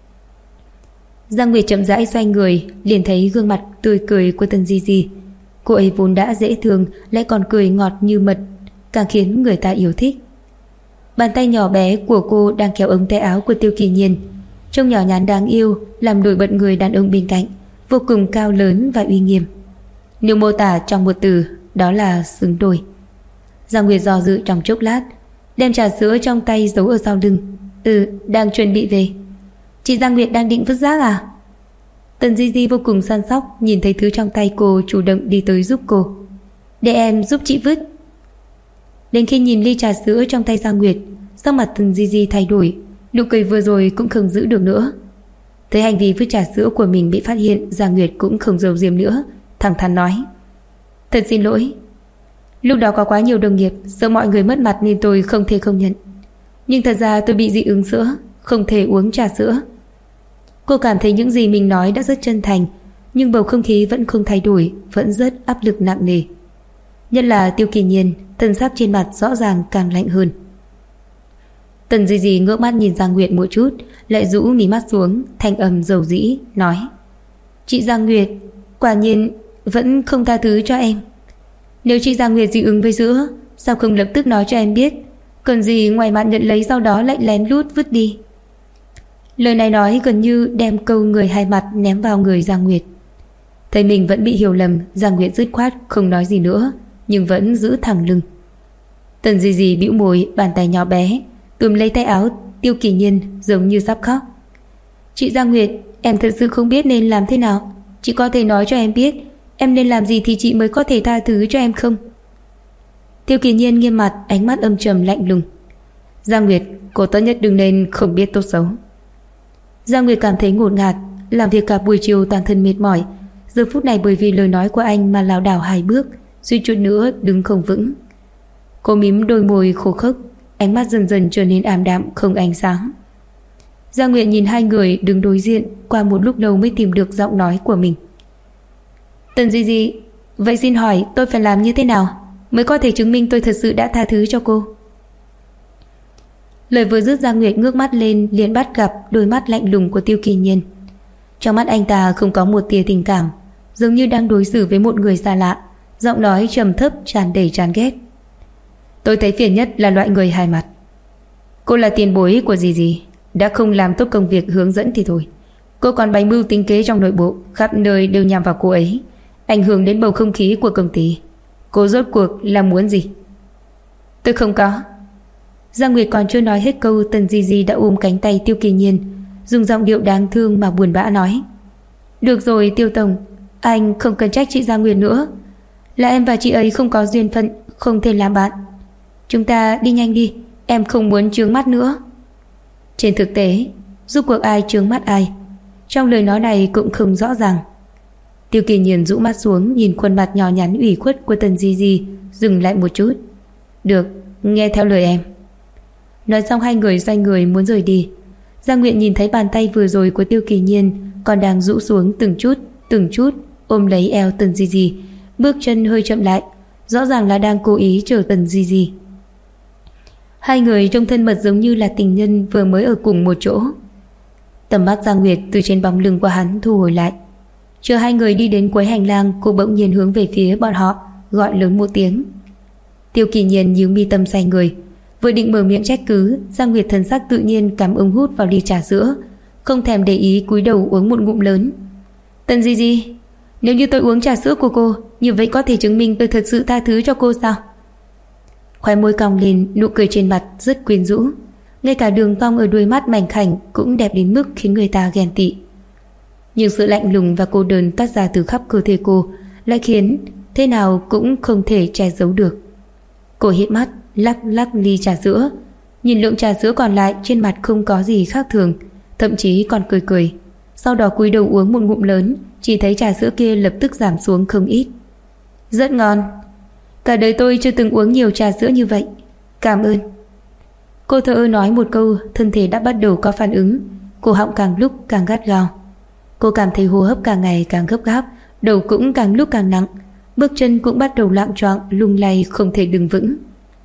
Giang Nguyệt chậm rãi xoay người, liền thấy gương mặt tươi cười của Tần Di Di. Cô ấy vốn đã dễ thương, lại còn cười ngọt như mật, càng khiến người ta yêu thích. Bàn tay nhỏ bé của cô đang kéo ống tay áo của Tiêu Kỳ Nhiên, trông nhỏ nhắn đáng yêu, làm nổi bật người đàn ông bên cạnh, vô cùng cao lớn và uy nghiêm. Nếu mô tả trong một từ, đó là xứng đôi. Giang Nguyệt do dự trong chốc lát, đem trà sữa trong tay giấu ở sau lưng. Đang chuẩn bị về. Chị Giang Nguyệt đang định vứt rác à? Tần Di Di vô cùng săn sóc, nhìn thấy thứ trong tay cô, chủ động đi tới giúp cô. Để em giúp chị vứt. Đến khi nhìn ly trà sữa trong tay Giang Nguyệt, sắc mặt Tần Di Di thay đổi, nụ cười vừa rồi cũng không giữ được nữa. Thấy hành vi vứt trà sữa của mình bị phát hiện, Giang Nguyệt cũng không giấu giếm nữa, thẳng thắn nói: Thật xin lỗi, lúc đó có quá nhiều đồng nghiệp, sợ mọi người mất mặt nên tôi không thể không nhận. Nhưng thật ra tôi bị dị ứng sữa, không thể uống trà sữa. Cô cảm thấy những gì mình nói đã rất chân thành, nhưng bầu không khí vẫn không thay đổi, vẫn rất áp lực nặng nề. Nhất là Tiêu Kỳ Nhiên, thân sắc trên mặt rõ ràng càng lạnh hơn. Tần Di Di ngước mắt nhìn Giang Nguyệt một chút, lại rũ mí mắt xuống, thanh âm dầu dĩ nói: Chị Giang Nguyệt, quả nhiên vẫn không tha thứ cho em. Nếu chị Giang Nguyệt dị ứng với sữa, sao không lập tức nói cho em biết, cần gì ngoài mặt nhận lấy sau đó lại lén lút vứt đi. Lời này nói gần như đem câu người hai mặt ném vào người Giang Nguyệt. Thấy mình vẫn bị hiểu lầm, Giang Nguyệt dứt khoát không nói gì nữa, nhưng vẫn giữ thẳng lưng. Tần Di Di bĩu môi, bàn tay nhỏ bé túm lấy tay áo Tiêu Kỳ Nhiên, giống như sắp khóc. Chị Giang Nguyệt, em thật sự không biết nên làm thế nào. Chị có thể nói cho em biết em nên làm gì thì chị mới có thể tha thứ cho em không? Tiêu Kỳ Nhiên nghiêm mặt, ánh mắt âm trầm lạnh lùng. Giang Nguyệt, cô tốt nhất đừng nên không biết tốt xấu. Giang Nguyệt cảm thấy ngột ngạt, làm việc cả buổi chiều toàn thân mệt mỏi, giờ phút này bởi vì lời nói của anh mà lảo đảo 2 bước, suýt chút nữa đứng không vững. Cô mím đôi môi khô khốc, ánh mắt dần dần trở nên ảm đạm không ánh sáng. Giang Nguyệt nhìn hai người đứng đối diện, qua một lúc lâu mới tìm được giọng nói của mình. Tần Di Di, vậy xin hỏi tôi phải làm như thế nào mới có thể chứng minh tôi thật sự đã tha thứ cho cô? Lời vừa dứt, Giang Nguyệt ngước mắt lên liền bắt gặp đôi mắt lạnh lùng của Tiêu Kỳ Nhiên. Trong mắt anh ta không có một tia tình cảm, giống như đang đối xử với một người xa lạ, giọng nói trầm thấp tràn đầy chán ghét. Tôi thấy phiền nhất là loại người hai mặt. Cô là tiền bối của Di, đã không làm tốt công việc hướng dẫn thì thôi, cô còn bày mưu tính kế trong nội bộ, khắp nơi đều nhằm vào cô ấy, ảnh hưởng đến bầu không khí của công ty. Cô rốt cuộc là muốn gì? Tôi không có. Giang Nguyệt còn chưa nói hết câu, Tần Di Di đã ôm cánh tay Tiêu Kỳ Nhiên, dùng giọng điệu đáng thương mà buồn bã nói: Được rồi Tiêu Tổng, anh không cần trách chị Giang Nguyệt nữa, là em và chị ấy không có duyên phận, không thể làm bạn. Chúng ta đi nhanh đi, em không muốn chướng mắt nữa. Trên thực tế, rốt cuộc ai chướng mắt ai, trong lời nói này cũng không rõ ràng. Tiêu Kỳ Nhiên rũ mắt xuống, nhìn khuôn mặt nhỏ nhắn ủy khuất của Tần Di Di, dừng lại một chút. Được, nghe theo lời em. Nói xong hai người xoay người muốn rời đi. Giang Nguyệt nhìn thấy bàn tay vừa rồi của Tiêu Kỳ Nhiên còn đang rũ xuống từng chút ôm lấy eo Tần Di Di, bước chân hơi chậm lại, rõ ràng là đang cố ý chờ Tần Di Di. Hai người trông thân mật giống như là tình nhân vừa mới ở cùng một chỗ. Tầm mắt Giang Nguyệt từ trên bóng lưng của hắn thu hồi lại. Chờ hai người đi đến cuối hành lang, cô bỗng nhiên hướng về phía bọn họ, gọi lớn một tiếng. Tiêu Kỳ Nhiên nhíu mi tâm xoay người, vừa định mở miệng trách cứ, Giang Nguyệt thần sắc tự nhiên cắm ống hút vào ly trà sữa, không thèm để ý, cúi đầu uống một ngụm lớn. Tần Di Di, nếu như tôi uống trà sữa của cô, như vậy có thể chứng minh tôi thật sự tha thứ cho cô sao? Khóe môi cong lên, nụ cười trên mặt rất quyến rũ, ngay cả đường cong ở đuôi mắt mảnh khảnh cũng đẹp đến mức khiến người ta ghen tị. Nhưng sự lạnh lùng và cô đơn toát ra từ khắp cơ thể cô lại khiến thế nào cũng không thể che giấu được. Cô híp mắt, lắc ly trà sữa, nhìn lượng trà sữa còn lại, trên mặt không có gì khác thường, thậm chí còn cười. Sau đó cúi đầu uống một ngụm lớn, chỉ thấy trà sữa kia lập tức giảm xuống không ít. Rất ngon, cả đời tôi chưa từng uống nhiều trà sữa như vậy, cảm ơn. Cô thờ ơ nói một câu, thân thể đã bắt đầu có phản ứng, cổ họng càng lúc càng gắt gao. Cô cảm thấy hô hấp càng ngày càng gấp gáp, đầu cũng càng lúc càng nặng, bước chân cũng bắt đầu loạng choạng lung lay không thể đứng vững.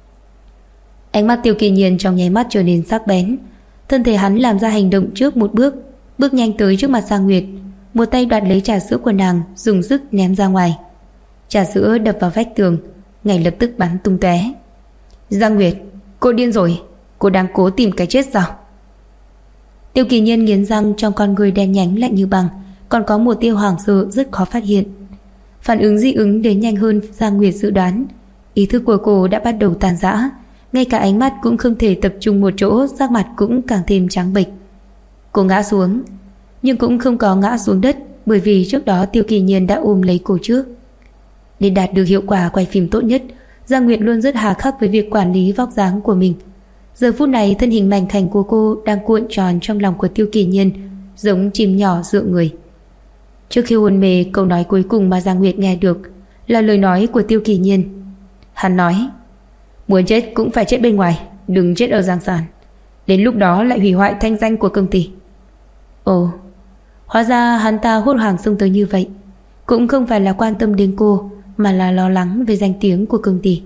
Ánh mắt Tiêu Kỳ Nhiên trong nháy mắt trở nên sắc bén, thân thể hắn làm ra hành động trước một bước, bước nhanh tới trước mặt Giang Nguyệt, một tay đoạt lấy trà sữa của nàng, dùng sức ném ra ngoài. Trà sữa đập vào vách tường, ngay lập tức bắn tung tóe. Giang Nguyệt, cô điên rồi, cô đang cố tìm cái chết sao? Tiêu Kỳ Nhiên nghiến răng, trong con người đen nhánh lạnh như băng còn có một tia hoảng sợ rất khó phát hiện. Phản ứng dị ứng đến nhanh hơn Giang Nguyệt dự đoán. Ý thức của cô đã bắt đầu tàn rã, ngay cả ánh mắt cũng không thể tập trung một chỗ, sắc mặt cũng càng thêm trắng bệch. Cô ngã xuống, nhưng cũng không có ngã xuống đất, bởi vì trước đó Tiêu Kỳ Nhiên đã ôm lấy cô trước. Để đạt được hiệu quả quay phim tốt nhất, Giang Nguyệt luôn rất hà khắc với việc quản lý vóc dáng của mình. Giờ phút này thân hình mảnh khảnh của cô đang cuộn tròn trong lòng của Tiêu Kỳ Nhiên, giống chim nhỏ dựa người. Trước khi hôn mê, câu nói cuối cùng mà Giang Nguyệt nghe được là lời nói của Tiêu Kỳ Nhiên. Hắn nói: muốn chết cũng phải chết bên ngoài, đừng chết ở Giang San, đến lúc đó lại hủy hoại thanh danh của công ty. Ồ, hóa ra hắn ta hốt hoảng xông tới như vậy, cũng không phải là quan tâm đến cô, mà là lo lắng về danh tiếng của công ty.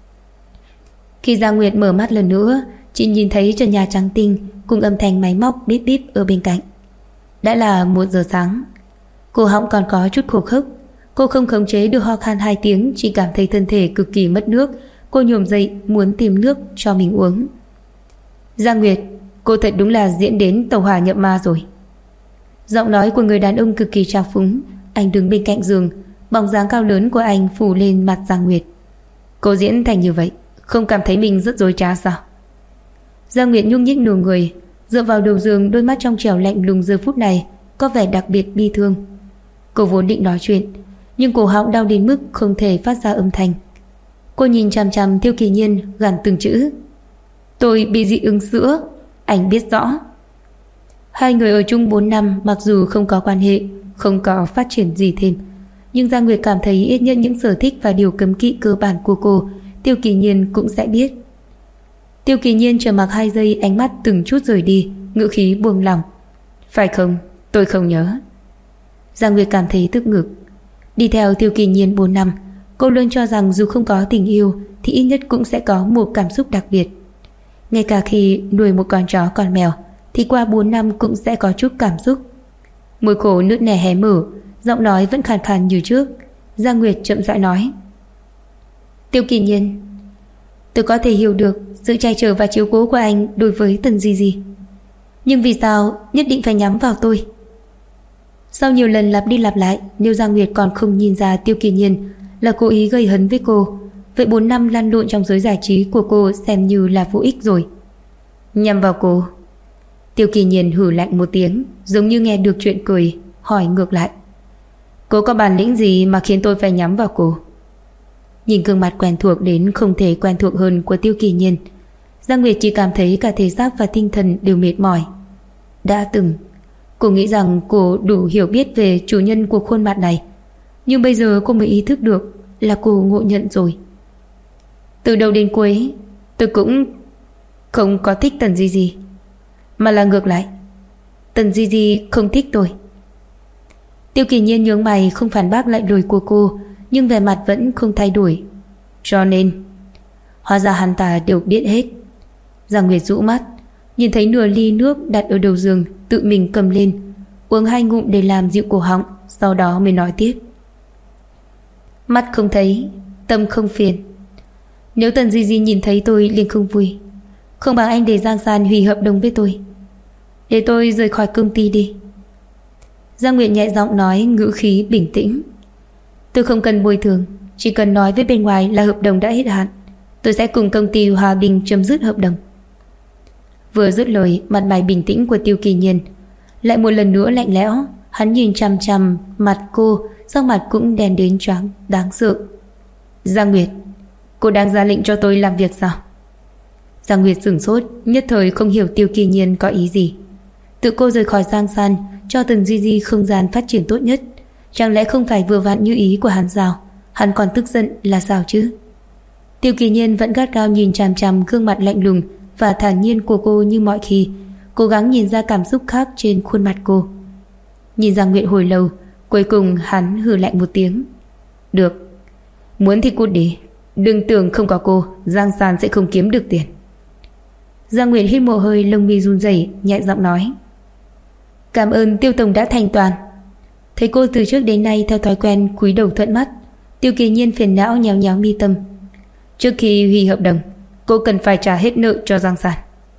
Khi Giang Nguyệt mở mắt lần nữa, chị nhìn thấy trần nhà trắng tinh cùng âm thanh máy móc bíp bíp ở bên cạnh. Đã là 1 giờ sáng, cổ họng còn có chút khô khốc. Cô không khống chế được ho khan 2 tiếng, chỉ cảm thấy thân thể cực kỳ mất nước. Cô nhổm dậy muốn tìm nước cho mình uống. Giang Nguyệt, cô thật đúng là diễn đến tàu hỏa nhập ma rồi. Giọng nói của người đàn ông cực kỳ trào phúng. Anh đứng bên cạnh giường, bóng dáng cao lớn của anh phủ lên mặt Giang Nguyệt. Cô diễn thành như vậy, không cảm thấy mình rất dối trá sao? Giang Nguyệt nhúc nhích nửa người, dựa vào đầu giường, đôi mắt trong trẻo lạnh lùng giờ phút này có vẻ đặc biệt bi thương. Cô vốn định nói chuyện, nhưng cổ họng đau đến mức không thể phát ra âm thanh. Cô nhìn chằm chằm Tiêu Kỳ Nhiên, gằn từng chữ: tôi bị dị ứng sữa, anh biết rõ. Hai người ở chung 4 năm, mặc dù không có quan hệ, không có phát triển gì thêm, nhưng Giang Nguyệt cảm thấy ít nhất những sở thích và điều cấm kỵ cơ bản của cô, Tiêu Kỳ Nhiên cũng sẽ biết. Tiêu Kỳ Nhiên trầm mặc 2 giây, ánh mắt từng chút rời đi, ngữ khí buông lỏng. Phải không, tôi không nhớ. Giang Nguyệt cảm thấy tức ngực. Đi theo Tiêu Kỳ Nhiên 4 năm, cô luôn cho rằng dù không có tình yêu thì ít nhất cũng sẽ có một cảm xúc đặc biệt. Ngay cả khi nuôi một con chó con mèo thì qua 4 năm cũng sẽ có chút cảm xúc. Môi cổ nứt nẻ hé mở, giọng nói vẫn khàn khàn như trước. Giang Nguyệt chậm rãi nói: Tiêu Kỳ Nhiên, tôi có thể hiểu được sự che chở và chiếu cố của anh đối với Tần Di Di, nhưng vì sao nhất định phải nhắm vào tôi? Sau nhiều lần lặp đi lặp lại, nếu Giang Nguyệt còn không nhìn ra Tiêu Kỳ Nhiên là cố ý gây hấn với cô, vậy 4 năm lăn lộn trong giới giải trí của cô xem như là vô ích rồi. Nhằm vào cô? Tiêu Kỳ Nhiên hử lạnh một tiếng, giống như nghe được chuyện cười, hỏi ngược lại: Cô có bản lĩnh gì mà khiến tôi phải nhắm vào cô? Nhìn gương mặt quen thuộc đến không thể quen thuộc hơn của Tiêu Kỳ Nhiên, Giang Nguyệt chỉ cảm thấy cả thể xác và tinh thần đều mệt mỏi. Đã từng cô nghĩ rằng cô đủ hiểu biết về chủ nhân của khuôn mặt này, nhưng bây giờ cô mới ý thức được là cô ngộ nhận rồi. Từ đầu đến cuối tôi cũng không có thích Tần Di Di, mà là ngược lại, Tần Di Di không thích tôi. Tiêu Kỳ Nhiên nhướng mày, không phản bác lại lời của cô, nhưng vẻ mặt vẫn không thay đổi. Cho nên hóa ra hắn ta đều biết hết. Giang Nguyệt rũ mắt, nhìn thấy nửa ly nước đặt ở đầu giường, tự mình cầm lên, uống 2 ngụm để làm dịu cổ họng, sau đó mới nói tiếp: Mắt không thấy, tâm không phiền. Nếu Tần Di Di nhìn thấy tôi liền không vui, không bằng anh để Giang San hủy hợp đồng với tôi, để tôi rời khỏi công ty đi. Giang Nguyệt nhẹ giọng nói, ngữ khí bình tĩnh: Tôi không cần bồi thường, chỉ cần nói với bên ngoài là hợp đồng đã hết hạn, tôi sẽ cùng công ty Hòa Bình chấm dứt hợp đồng. Vừa dứt lời, mặt mày bình tĩnh của Tiêu Kỳ Nhiên lại một lần nữa lạnh lẽo. Hắn nhìn chằm chằm mặt cô, sắc mặt cũng đen đến choáng đáng sợ. Giang Nguyệt, cô đang ra lệnh cho tôi làm việc sao? Giang Nguyệt sửng sốt, nhất thời không hiểu Tiêu Kỳ Nhiên có ý gì. Tự cô rời khỏi Giang San, cho Tần Di Di không gian phát triển tốt nhất, chẳng lẽ không phải vừa vặn như ý của hắn sao? Hắn còn tức giận là sao chứ? Tiêu Kỳ Nhiên vẫn gắt gao nhìn chằm chằm gương mặt lạnh lùng và thản nhiên của cô như mọi khi, cố gắng nhìn ra cảm xúc khác trên khuôn mặt cô. Nhìn Giang Nguyệt hồi lâu, cuối cùng hắn hừ lạnh một tiếng: Được, Muốn thì cút đi, đừng tưởng không có cô Giang San sẽ không kiếm được tiền. Giang Nguyệt hít một hơi, lông mi run rẩy, nhẹ giọng nói: Cảm ơn Tiêu tổng đã thành toàn. Thấy cô từ trước đến nay theo thói quen cúi đầu thuận mắt, Tiêu Kỳ Nhiên phiền não nhéo nhéo mi tâm. Trước khi hủy hợp đồng, cô cần phải trả hết nợ cho Giang San.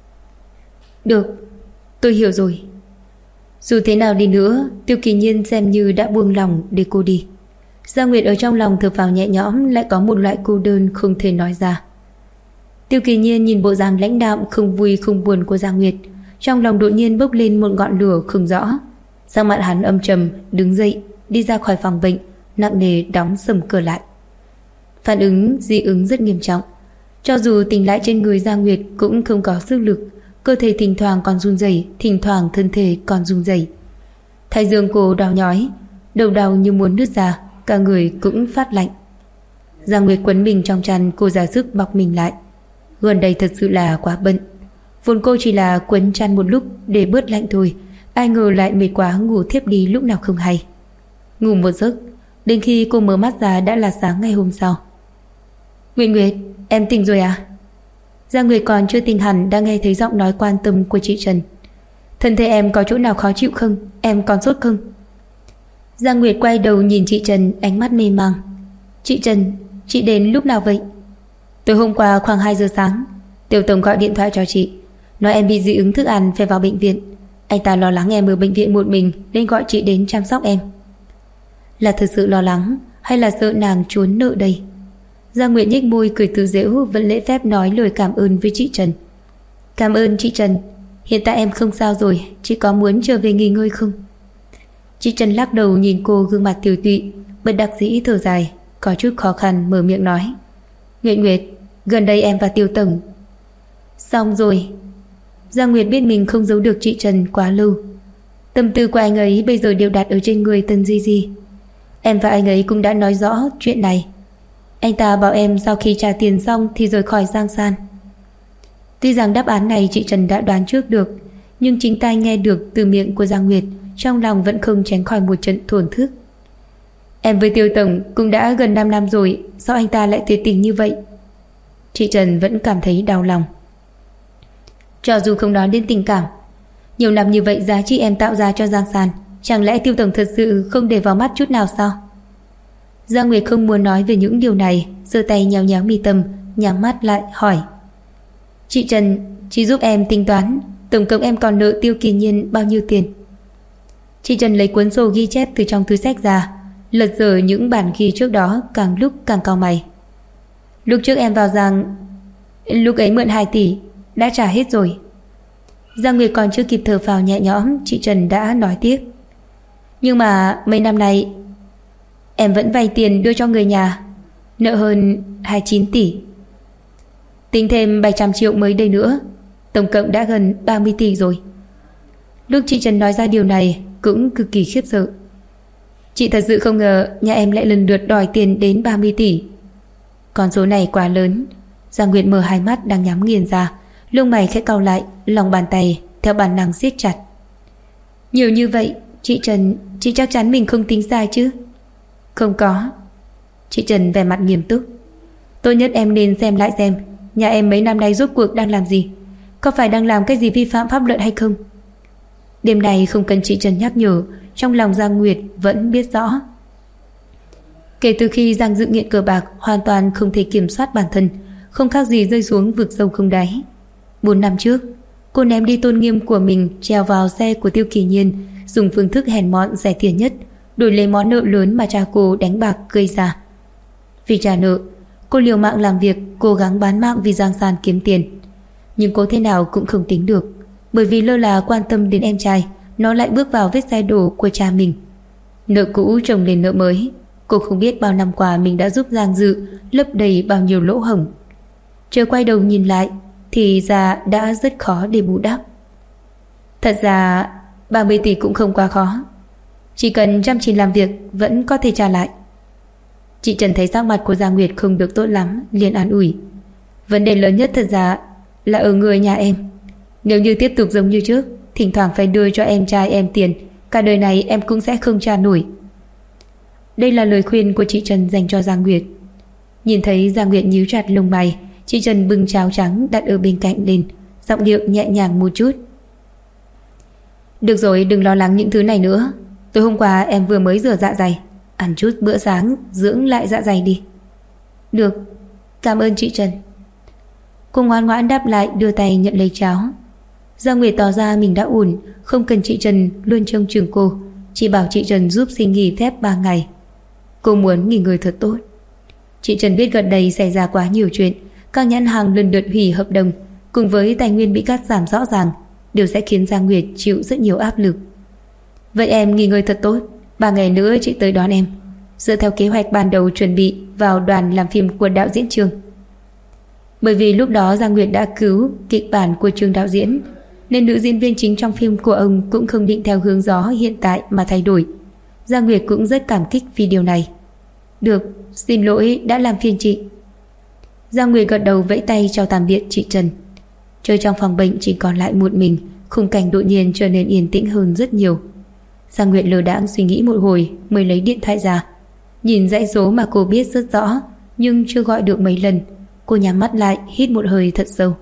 Được, tôi hiểu rồi. Dù thế nào đi nữa, Tiêu Kỳ Nhiên xem như đã buông lòng để cô đi. Giang Nguyệt ở trong lòng thở phào nhẹ nhõm, lại có một loại cô đơn không thể nói ra. Tiêu Kỳ Nhiên nhìn bộ dáng lãnh đạm không vui không buồn của Giang Nguyệt, trong lòng đột nhiên bốc lên một ngọn lửa không rõ. Sắc mặt hắn âm trầm, đứng dậy đi ra khỏi phòng bệnh, nặng nề đóng sầm cửa lại. Phản ứng dị ứng rất nghiêm trọng. Cho dù tỉnh lại trên người Giang Nguyệt cũng không có sức lực, cơ thể thỉnh thoảng còn run rẩy, thỉnh thoảng thân thể còn run rẩy. Thái dương cô đau nhói, đầu đau như muốn nứt ra, cả người cũng phát lạnh. Giang Nguyệt quấn mình trong chăn, cô ra sức bọc mình lại. Gần đây thật sự là quá bận. Vốn cô chỉ là quấn chăn một lúc để bớt lạnh thôi, ai ngờ lại mệt quá ngủ thiếp đi lúc nào không hay. Ngủ một giấc, đến khi cô mở mắt ra đã là sáng ngày hôm sau. Nguyệt Nguyệt, em tỉnh rồi à? Giang Nguyệt còn chưa tỉnh hẳn đã nghe thấy giọng nói quan tâm của chị Trần. Thân thể em có chỗ nào khó chịu không? Em còn sốt không? Giang Nguyệt quay đầu nhìn chị Trần, ánh mắt mê mang. Chị Trần, chị đến lúc nào vậy? Tối hôm qua khoảng 2 giờ sáng, Tiêu tổng gọi điện thoại cho chị, nói em bị dị ứng thức ăn phải vào bệnh viện. Anh ta lo lắng em ở bệnh viện một mình nên gọi chị đến chăm sóc em. Là thật sự lo lắng hay là sợ nàng trốn nợ đây? Giang Nguyệt nhếch môi cười tự giễu, vẫn lễ phép nói lời cảm ơn với chị Trần. Cảm ơn chị Trần, hiện tại em không sao rồi, chị có muốn trở về nghỉ ngơi không? Chị Trần lắc đầu nhìn cô gương mặt tiều tụy, bất đắc dĩ thở dài, có chút khó khăn mở miệng nói. Nguyệt Nguyệt, gần đây em và Tiêu tổng. Xong rồi. Giang Nguyệt biết mình không giấu được chị Trần quá lâu. Tâm tư của anh ấy bây giờ đều đặt ở trên người Tần Di Di. Em và anh ấy cũng đã nói rõ chuyện này. Anh ta bảo em sau khi trả tiền xong thì rời khỏi Giang San. Tuy rằng đáp án này chị Trần đã đoán trước được, nhưng chính tai nghe được từ miệng của Giang Nguyệt, trong lòng vẫn không tránh khỏi một trận thổn thức. Em với Tiêu tổng cũng đã gần 5 năm rồi, sao anh ta lại tuyệt tình như vậy? Chị Trần vẫn cảm thấy đau lòng. Cho dù không nói đến tình cảm, nhiều năm như vậy giá trị em tạo ra cho Giang San, chẳng lẽ Tiêu tổng thật sự không để vào mắt chút nào sao? Giang Nguyệt không muốn nói về những điều này, giơ tay nhéo nhéo mi tâm, nhắm mắt lại hỏi. Chị Trần, chị giúp em tính toán tổng cộng em còn nợ Tiêu Kỳ Nhiên bao nhiêu tiền? Chị Trần lấy cuốn sổ ghi chép từ trong túi xách ra, lật dở những bản ghi trước đó, càng lúc càng cau mày. Lúc trước em vào Giang, lúc ấy mượn 2 tỷ, đã trả hết rồi. Giang Nguyệt còn chưa kịp thở phào nhẹ nhõm, chị Trần đã nói tiếp. Nhưng mà mấy năm nay em vẫn vay tiền đưa cho người nhà, nợ hơn 29 tỷ. Tính thêm 700 triệu mới đây nữa, tổng cộng đã gần 30 tỷ rồi. Lúc chị Trần nói ra điều này cũng cực kỳ khiếp sợ. Chị thật sự không ngờ nhà em lại lần lượt đòi tiền đến 30 tỷ. Con số này quá lớn. Giang Nguyệt mở hai mắt đang nhắm nghiền ra, lông mày khẽ cau lại, lòng bàn tay theo bản năng siết chặt. Nhiều như vậy, chị Trần, chị chắc chắn mình không tính sai chứ? Không có. Chị Trần vẻ mặt nghiêm túc. Tốt nhất em nên xem lại xem nhà em mấy năm nay rốt cuộc đang làm gì, có phải đang làm cái gì vi phạm pháp luật hay không? Đêm này không cần chị Trần nhắc nhở, trong lòng Giang Nguyệt vẫn biết rõ. Kể từ khi Giang Dự nghiện cờ bạc hoàn toàn không thể kiểm soát bản thân, không khác gì rơi xuống vực sâu không đáy. 4 năm trước, cô ném đi tôn nghiêm của mình, trèo vào xe của Tiêu Kỳ Nhiên, dùng phương thức hèn mọn rẻ tiền nhất đổi lấy món nợ lớn mà cha cô đánh bạc gây ra. Vì trả nợ, cô liều mạng làm việc, cố gắng bán mạng vì Giang San kiếm tiền. Nhưng cô thế nào cũng không tính được, bởi vì lơ là quan tâm đến em trai, nó lại bước vào vết xe đổ của cha mình. Nợ cũ chồng lên nợ mới, cô không biết bao năm qua mình đã giúp Giang Dự lấp đầy bao nhiêu lỗ hổng. Chờ quay đầu nhìn lại thì ra đã rất khó để bù đắp. Thật ra 30 tỷ cũng không quá khó, chỉ cần chăm chỉ làm việc vẫn có thể trả lại. Chị Trần thấy sắc mặt của Giang Nguyệt không được tốt lắm, liền an ủi. Vấn đề lớn nhất thật ra là ở người nhà em. Nếu như tiếp tục giống như trước, thỉnh thoảng phải đưa cho em trai em tiền, cả đời này em cũng sẽ không trả nổi. Đây là lời khuyên của chị Trần dành cho Giang Nguyệt. Nhìn thấy Giang Nguyệt nhíu chặt lông mày, chị Trần bưng cháo trắng đặt ở bên cạnh lên, giọng điệu nhẹ nhàng một chút. Được rồi, đừng lo lắng những thứ này nữa. Tối hôm qua em vừa mới rửa dạ dày, ăn chút bữa sáng dưỡng lại dạ dày đi. Được, cảm ơn chị Trần. Cô ngoan ngoãn đáp lại, đưa tay nhận lấy cháo. Giang Nguyệt tỏ ra mình đã ổn, không cần chị Trần luôn trông chừng cô, chỉ bảo chị Trần giúp xin nghỉ phép 3 ngày. Cô muốn nghỉ ngơi thật tốt. Chị Trần biết gần đây xảy ra quá nhiều chuyện, các nhãn hàng lần lượt hủy hợp đồng, cùng với tài nguyên bị cắt giảm rõ ràng, điều sẽ khiến Giang Nguyệt chịu rất nhiều áp lực. Vậy em nghỉ ngơi thật tốt, 3 ngày nữa chị tới đón em, dựa theo kế hoạch ban đầu chuẩn bị vào đoàn làm phim của đạo diễn Trương. Bởi vì lúc đó Giang Nguyệt đã cứu kịch bản của Trương đạo diễn, nên nữ diễn viên chính trong phim của ông cũng không định theo hướng gió hiện tại mà thay đổi. Giang Nguyệt cũng rất cảm kích vì điều này. Được, xin lỗi đã làm phiền chị. Giang Nguyệt gật đầu vẫy tay chào tạm biệt chị Trần. Chơi trong phòng bệnh chỉ còn lại một mình, khung cảnh đột nhiên trở nên yên tĩnh hơn rất nhiều. Giang Nguyệt lờ đãng suy nghĩ một hồi mới lấy điện thoại ra, nhìn dãy số mà cô biết rất rõ nhưng chưa gọi được mấy lần. Cô nhắm mắt lại, hít một hơi thật sâu.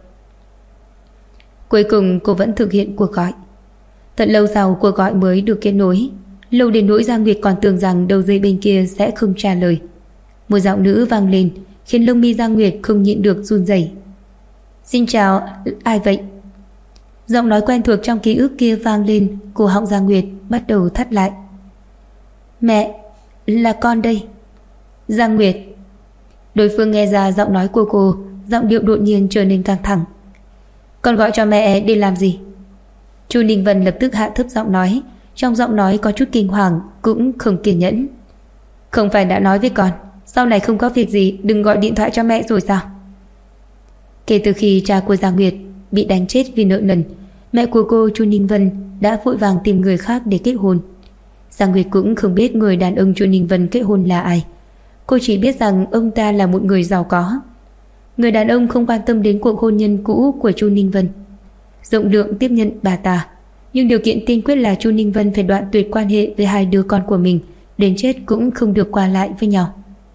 Cuối cùng cô vẫn thực hiện cuộc gọi. Thật lâu sau cuộc gọi mới được kết nối, lâu đến nỗi Giang Nguyệt còn tưởng rằng đầu dây bên kia sẽ không trả lời. Một giọng nữ vang lên khiến lông mi Giang Nguyệt không nhịn được run rẩy. Xin chào, ai vậy? Giọng nói quen thuộc trong ký ức kia vang lên, cổ họng Giang Nguyệt bắt đầu thắt lại. Mẹ, là con đây. Giang Nguyệt. Đối phương nghe ra giọng nói của cô, giọng điệu đột nhiên trở nên căng thẳng. Con gọi cho mẹ để làm gì? Chu Ninh Vân lập tức hạ thấp giọng nói, trong giọng nói có chút kinh hoàng, cũng không kiên nhẫn. Không phải đã nói với con, sau này không có việc gì đừng gọi điện thoại cho mẹ rồi sao? Kể từ khi cha của Giang Nguyệt bị đánh chết vì nợ nần, mẹ của cô Chu Ninh Vân đã vội vàng tìm người khác để kết hôn. Giang Nguyệt cũng không biết người đàn ông Chu Ninh Vân kết hôn là ai. Cô chỉ biết rằng ông ta là một người giàu có. Người đàn ông không quan tâm đến cuộc hôn nhân cũ của Chu Ninh Vân, rộng lượng tiếp nhận bà ta, nhưng điều kiện tiên quyết là Chu Ninh Vân phải đoạn tuyệt quan hệ với hai đứa con của mình, đến chết cũng không được qua lại với nhau.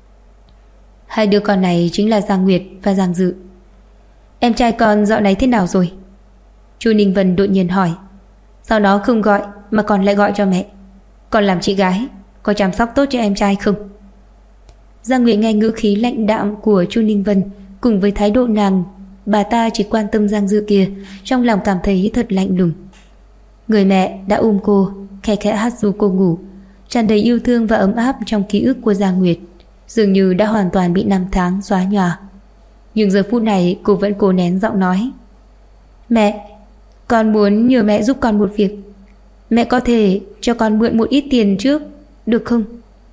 Hai đứa con này chính là Giang Nguyệt và Giang Dự. Em trai con dạo này thế nào rồi? Chu Ninh Vân đột nhiên hỏi. Sau đó không gọi mà còn lại gọi cho mẹ. Còn làm chị gái, có chăm sóc tốt cho em trai không? Giang Nguyệt nghe ngữ khí lạnh đạm của Chu Ninh Vân cùng với thái độ nàng bà ta chỉ quan tâm Giang Dự kia, trong lòng cảm thấy thật lạnh lùng. Người mẹ đã ôm cô, khẽ khẽ hát ru cô ngủ, tràn đầy yêu thương và ấm áp trong ký ức của Giang Nguyệt, dường như đã hoàn toàn bị năm tháng xóa nhòa. Nhưng giờ phút này cô vẫn cố nén giọng nói. Mẹ, con muốn nhờ mẹ giúp con một việc. Mẹ có thể cho con mượn một ít tiền trước, được không?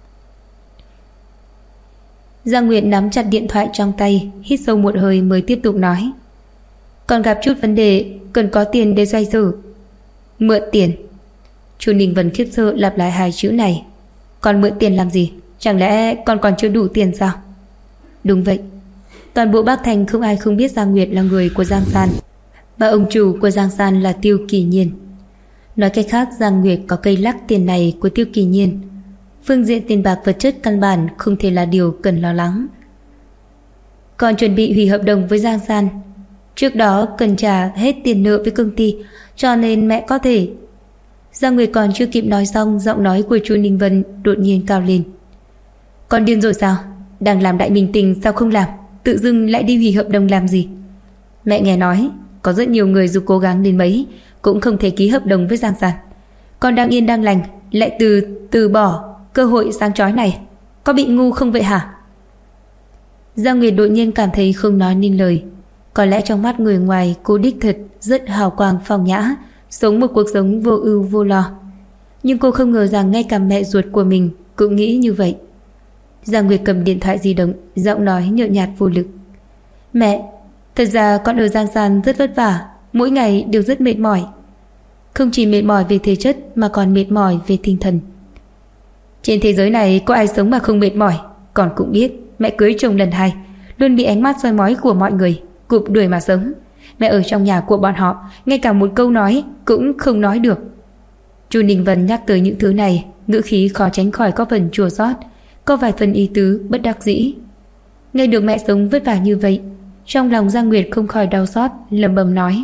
Giang Nguyệt nắm chặt điện thoại trong tay, hít sâu một hơi mới tiếp tục nói. Con gặp chút vấn đề, cần có tiền để xoay sở. Mượn tiền? Chu Ninh Vân khiếp sợ lặp lại hai chữ này. Con mượn tiền làm gì? Chẳng lẽ con còn chưa đủ tiền sao? Đúng vậy. Toàn bộ Bắc Thành không ai không biết Giang Nguyệt là người của Giang San, và ông chủ của Giang San là Tiêu Kỳ Nhiên. Nói cách khác, Giang Nguyệt có cây lắc tiền này của Tiêu Kỳ Nhiên. Phương diện tiền bạc vật chất căn bản không thể là điều cần lo lắng. Còn chuẩn bị hủy hợp đồng với Giang San, trước đó cần trả hết tiền nợ với công ty, cho nên mẹ có thể. Giang Nguyệt còn chưa kịp nói xong, giọng nói của Chu Ninh Vân đột nhiên cao lên. Con điên rồi sao? Đang làm đại minh tinh sao không làm? Tự dưng lại đi hủy hợp đồng làm gì? Mẹ nghe nói có rất nhiều người dù cố gắng đến mấy cũng không thể ký hợp đồng với Giang San. Con đang yên đang lành lại từ bỏ cơ hội sáng chói này, có bị ngu không vậy hả? Giang Nguyệt đột nhiên cảm thấy không nói nên lời. Có lẽ trong mắt người ngoài cô đích thực rất hào quang phong nhã, sống một cuộc sống vô ưu vô lo. Nhưng cô không ngờ rằng ngay cả mẹ ruột của mình cũng nghĩ như vậy. Giang Nguyệt cầm điện thoại di động, giọng nói nhợt nhạt vô lực. Mẹ, thật ra con ở Giang San rất vất vả, mỗi ngày đều rất mệt mỏi. Không chỉ mệt mỏi về thể chất mà còn mệt mỏi về tinh thần. Trên thế giới này có ai sống mà không mệt mỏi. Con cũng biết mẹ cưới chồng lần 2 luôn bị ánh mắt soi mói của mọi người, cụp đuổi mà sống. Mẹ ở trong nhà của bọn họ ngay cả một câu nói cũng không nói được. Chu Ninh Vân nhắc tới những thứ này, ngữ khí khó tránh khỏi có phần chua xót, có vài phần ý tứ bất đắc dĩ. Nghe được mẹ sống vất vả như vậy, trong lòng Giang Nguyệt không khỏi đau xót, lẩm bẩm nói: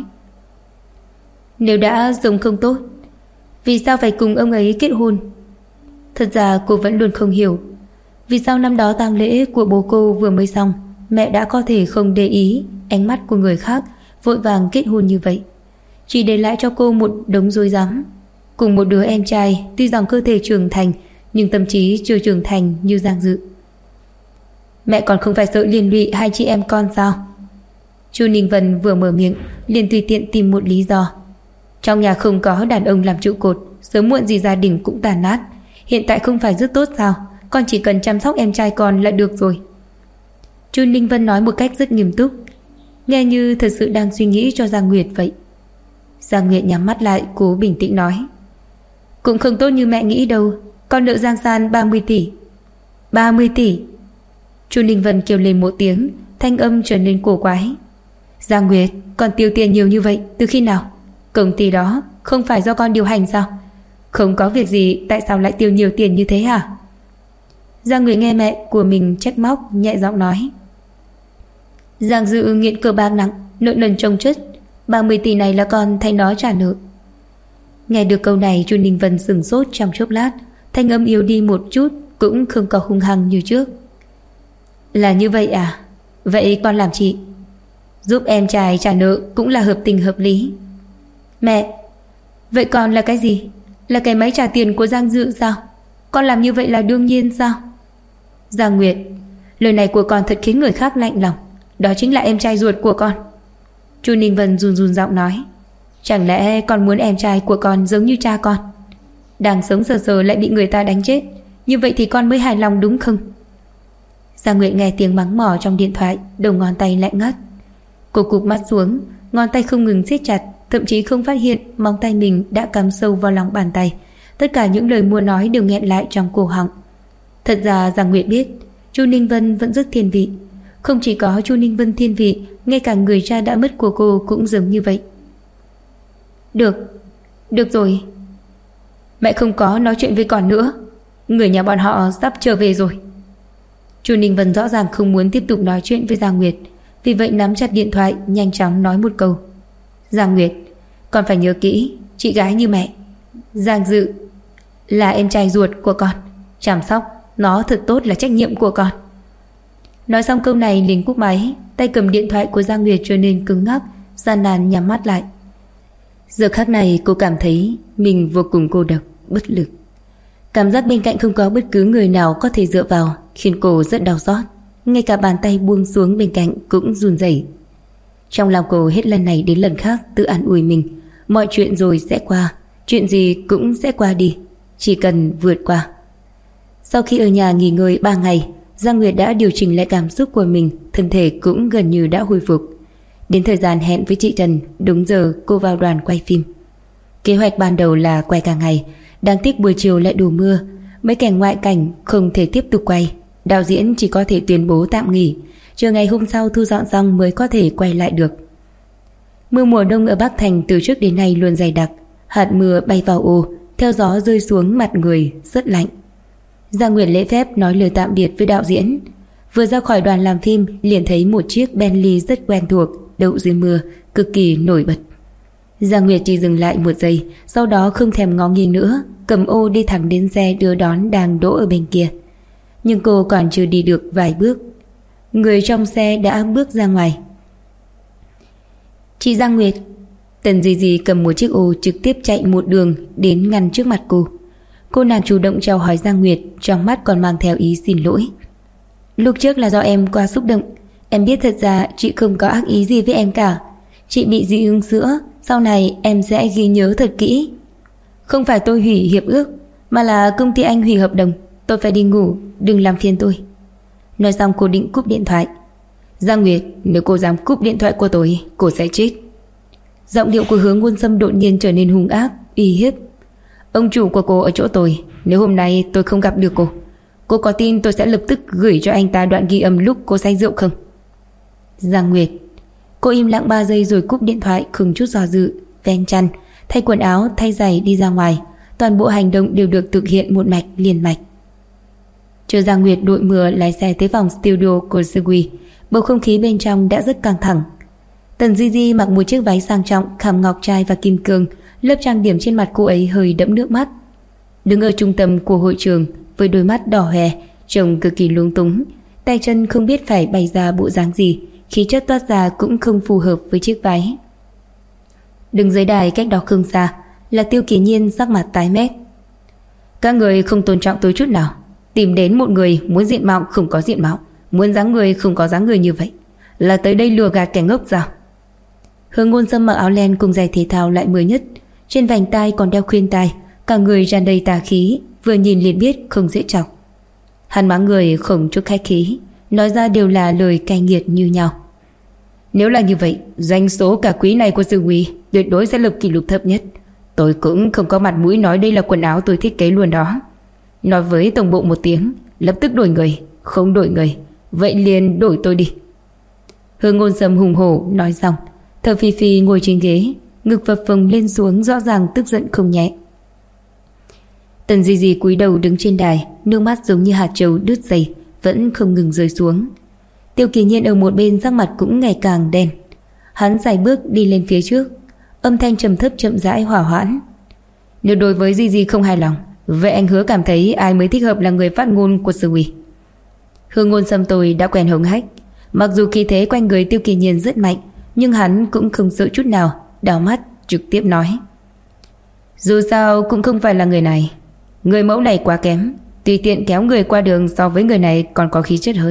nếu đã sống không tốt, vì sao phải cùng ông ấy kết hôn? Thật ra cô vẫn luôn không hiểu vì sao năm đó tang lễ của bố cô vừa mới xong, mẹ đã có thể không để ý ánh mắt của người khác, vội vàng kết hôn như vậy, chỉ để lại cho cô một đống rối rắm, cùng một đứa em trai tuy rằng cơ thể trưởng thành nhưng tâm trí chưa trưởng thành như Giang Dự. Mẹ còn không phải sợ liên lụy hai chị em con sao? Chu Ninh Vân vừa mở miệng liền tùy tiện tìm một lý do. Trong nhà không có đàn ông làm trụ cột, sớm muộn gì gia đình cũng tàn nát. Hiện tại không phải rất tốt sao? Con chỉ cần chăm sóc em trai con là được rồi. Chu Ninh Vân nói một cách rất nghiêm túc, nghe như thật sự đang suy nghĩ cho Giang Nguyệt vậy. Giang Nguyệt nhắm mắt lại, cố bình tĩnh nói: cũng không tốt như mẹ nghĩ đâu. Con nợ Giang San 30 tỷ. 30 tỷ. Chu Ninh Vân kêu lên một tiếng, thanh âm trở nên cổ quái. Giang Nguyệt, con tiêu tiền nhiều như vậy từ khi nào? Công ty đó không phải do con điều hành sao? Không có việc gì tại sao lại tiêu nhiều tiền như thế hả? Giang Nguyệt nghe mẹ của mình trách móc, nhẹ giọng nói: Giang Dự nghiện cờ bạc nặng, nợ nần chồng chất, 30 tỷ này là con thay nó trả nợ. Nghe được câu này, Chu Ninh Vân sửng sốt trong chốc lát, thanh âm yếu đi một chút, cũng không có hung hăng như trước. Là như vậy à? Vậy con làm chị giúp em trai trả nợ cũng là hợp tình hợp lý. Mẹ, vậy con là cái gì? Là cái máy trả tiền của Giang Dự sao? Con làm như vậy là đương nhiên sao? Giang Nguyệt, lời này của con thật khiến người khác lạnh lòng. Đó chính là em trai ruột của con. Chu Ninh Vân run run giọng nói: chẳng lẽ con muốn em trai của con giống như cha con, đang sống sờ sờ lại bị người ta đánh chết? Như vậy thì con mới hài lòng đúng không? Giang Nguyệt nghe tiếng mắng mỏ trong điện thoại, đầu ngón tay lạnh ngắt. Cô cụp mắt xuống, ngón tay không ngừng siết chặt, thậm chí không phát hiện móng tay mình đã cắm sâu vào lòng bàn tay. Tất cả những lời muốn nói đều nghẹn lại trong cổ họng. Thật ra Giang Nguyệt biết Chu Ninh Vân vẫn rất thiên vị. Không chỉ có Chu Ninh Vân thiên vị, ngay cả người cha đã mất của cô cũng giống như vậy. Được rồi. Mẹ không có nói chuyện với con nữa. Người nhà bọn họ sắp trở về rồi. Chu Ninh Vân rõ ràng không muốn tiếp tục nói chuyện với Giang Nguyệt, vì vậy nắm chặt điện thoại, nhanh chóng nói một câu: Giang Nguyệt, con phải nhớ kỹ, chị gái như mẹ, Giang Dự là em trai ruột của con, chăm sóc nó thật tốt là trách nhiệm của con. Nói xong câu này liền cúp máy, tay cầm điện thoại của Giang Nguyệt trở nên cứng ngắc, gian nan nhắm mắt lại. Giờ khắc này cô cảm thấy mình vô cùng cô độc, bất lực. Cảm giác bên cạnh không có bất cứ người nào có thể dựa vào khiến cô rất đau xót. Ngay cả bàn tay buông xuống bên cạnh cũng run rẩy. Trong lòng cô hết lần này đến lần khác tự an ủi mình: mọi chuyện rồi sẽ qua, chuyện gì cũng sẽ qua đi, chỉ cần vượt qua. Sau khi ở nhà nghỉ ngơi 3 ngày, Giang Nguyệt đã điều chỉnh lại cảm xúc của mình, thân thể cũng gần như đã hồi phục. Đến thời gian hẹn với chị Trần, đúng giờ cô vào đoàn quay phim. Kế hoạch ban đầu là quay cả ngày, đáng tiếc buổi chiều lại đổ mưa, mấy cảnh ngoại cảnh không thể tiếp tục quay. Đạo diễn chỉ có thể tuyên bố tạm nghỉ, chờ ngày hôm sau thu dọn xong mới có thể quay lại được. Mưa mùa đông ở Bắc Thành từ trước đến nay luôn dày đặc, hạt mưa bay vào ô, theo gió rơi xuống mặt người, rất lạnh. Giang Nguyệt lễ phép nói lời tạm biệt với đạo diễn. Vừa ra khỏi đoàn làm phim liền thấy một chiếc Bentley rất quen thuộc đậu dưới mưa, cực kỳ nổi bật. Giang Nguyệt chỉ dừng lại một giây, sau đó không thèm ngó nghiêng nữa, cầm ô đi thẳng đến xe đưa đón đang đỗ ở bên kia. Nhưng cô còn chưa đi được vài bước, người trong xe đã bước ra ngoài. Chị Giang Nguyệt. Tần Di Di cầm một chiếc ô trực tiếp chạy một đường đến ngăn trước mặt cô. Cô nàng chủ động chào hỏi Giang Nguyệt, trong mắt còn mang theo ý xin lỗi. Lúc trước là do em quá xúc động, em biết thật ra chị không có ác ý gì với em cả. Chị bị dị ứng sữa, sau này em sẽ ghi nhớ thật kỹ. Không phải tôi hủy hiệp ước, mà là công ty anh hủy hợp đồng. Tôi phải đi ngủ, đừng làm phiền tôi. Nói xong cô định cúp điện thoại. Giang Nguyệt, nếu cô dám cúp điện thoại của tôi, cô sẽ chết. Giọng điệu của Hướng Ngôn Sâm đột nhiên trở nên hung ác, uy hiếp. Ông chủ của cô ở chỗ tôi, nếu hôm nay tôi không gặp được cô có tin tôi sẽ lập tức gửi cho anh ta đoạn ghi âm lúc cô say rượu không? Giang Nguyệt. Cô im lặng 3 giây rồi cúp điện thoại, không chút do dự, ven chăn, thay quần áo, thay giày đi ra ngoài. Toàn bộ hành động đều được thực hiện một mạch liền mạch. Chờ Giang Nguyệt đội mưa lái xe tới phòng studio của Sugui, bầu không khí bên trong đã rất căng thẳng. Tần Di Di mặc một chiếc váy sang trọng khảm ngọc trai và kim cương, lớp trang điểm trên mặt cô ấy hơi đẫm nước mắt. Đứng ở trung tâm của hội trường với đôi mắt đỏ hoe, trông cực kỳ lúng túng, tay chân không biết phải bày ra bộ dáng gì, khí chất toát ra cũng không phù hợp với chiếc váy. Đứng dưới đài cách đó không xa là Tiêu Kỳ Nhiên, sắc mặt tái mét. Các người không tôn trọng tôi chút nào. Tìm đến một người muốn diện mạo không có diện mạo, muốn dáng người không có dáng người như vậy, là tới đây lừa gạt kẻ ngốc sao? Hướng Ngôn Sâm mặc áo len cùng giày thể thao loại mới nhất, trên vành tai còn đeo khuyên tai, cả người tràn đầy tà khí, vừa nhìn liền biết không dễ chọc. Hắn mắng người không chút khách khí, nói ra đều là lời cay nghiệt như nhau. Nếu là như vậy, doanh số cả quý này của sư quý tuyệt đối sẽ lập kỷ lục thấp nhất. Tôi cũng không có mặt mũi nói đây là quần áo tôi thiết kế luôn đó. Nói với tổng bộ một tiếng, lập tức đổi người. Không đổi người, vậy liền đổi tôi đi. Hướng Ngôn Sâm hùng hổ nói xong, thở phì phì ngồi trên ghế, ngực phập phồng lên xuống, rõ ràng tức giận không nhẹ. Tần Di Di cúi đầu đứng trên đài, nước mắt giống như hạt trâu đứt dây, vẫn không ngừng rơi xuống. Tiêu Kỳ Nhiên ở một bên sắc mặt cũng ngày càng đen. Hắn sải bước đi lên phía trước, âm thanh trầm thấp chậm rãi hỏa hoãn. Nếu đối với Di Di không hài lòng, vậy anh hứa cảm thấy ai mới thích hợp là người phát ngôn của sư ủy. Hướng Ngôn Sâm tôi đã quen hống hách, mặc dù khí thế quanh người Tiêu Kỳ Nhiên rất mạnh, nhưng hắn cũng không sợ chút nào, đảo mắt trực tiếp nói: dù sao cũng không phải là người này. Người mẫu này quá kém, tùy tiện kéo người qua đường so với người này còn có khí chất hơn.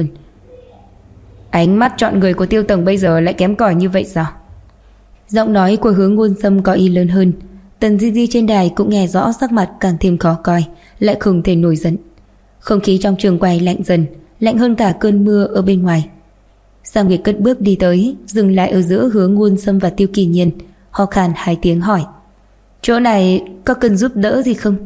Ánh mắt chọn người của Tiêu tổng bây giờ lại kém cỏi như vậy sao? Giọng nói của Hướng Ngôn Sâm có ý lớn hơn. Tần Di Di trên đài cũng nghe rõ, sắc mặt càng thêm khó coi, lại không thể nổi giận. Không khí trong trường quay lạnh dần, lạnh hơn cả cơn mưa ở bên ngoài. Giang Nguyệt cất bước đi tới, dừng lại ở giữa Hướng Ngôn Sâm và Tiêu Kỳ Nhiên, ho khan 2 tiếng hỏi: chỗ này có cần giúp đỡ gì không?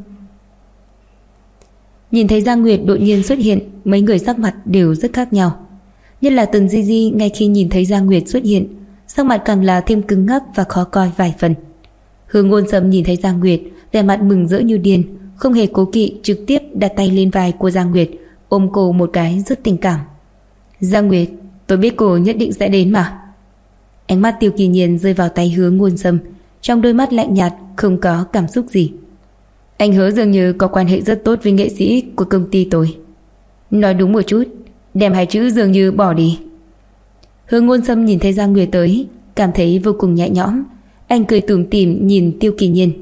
Nhìn thấy Giang Nguyệt đột nhiên xuất hiện, mấy người sắc mặt đều rất khác nhau. Nhất là Tần Di Di, ngay khi nhìn thấy Giang Nguyệt xuất hiện, sắc mặt càng là thêm cứng ngắc và khó coi vài phần. Hướng Ngôn Sâm nhìn thấy Giang Nguyệt, vẻ mặt mừng rỡ như điên, không hề cố kỵ trực tiếp đặt tay lên vai của Giang Nguyệt, ôm cô một cái rất tình cảm. Giang Nguyệt, tôi biết cô nhất định sẽ đến mà. Ánh mắt Tiêu Kỳ Nhiên rơi vào tay Hướng Ngôn Sâm, trong đôi mắt lạnh nhạt không có cảm xúc gì. Anh hứa dường như có quan hệ rất tốt với nghệ sĩ của công ty tôi. Nói đúng một chút, đem 2 chữ dường như bỏ đi. Hướng Ngôn Sâm nhìn thấy Giang Nguyệt tới, cảm thấy vô cùng nhẹ nhõm. Anh cười tủm tỉm nhìn Tiêu Kỳ Nhiên.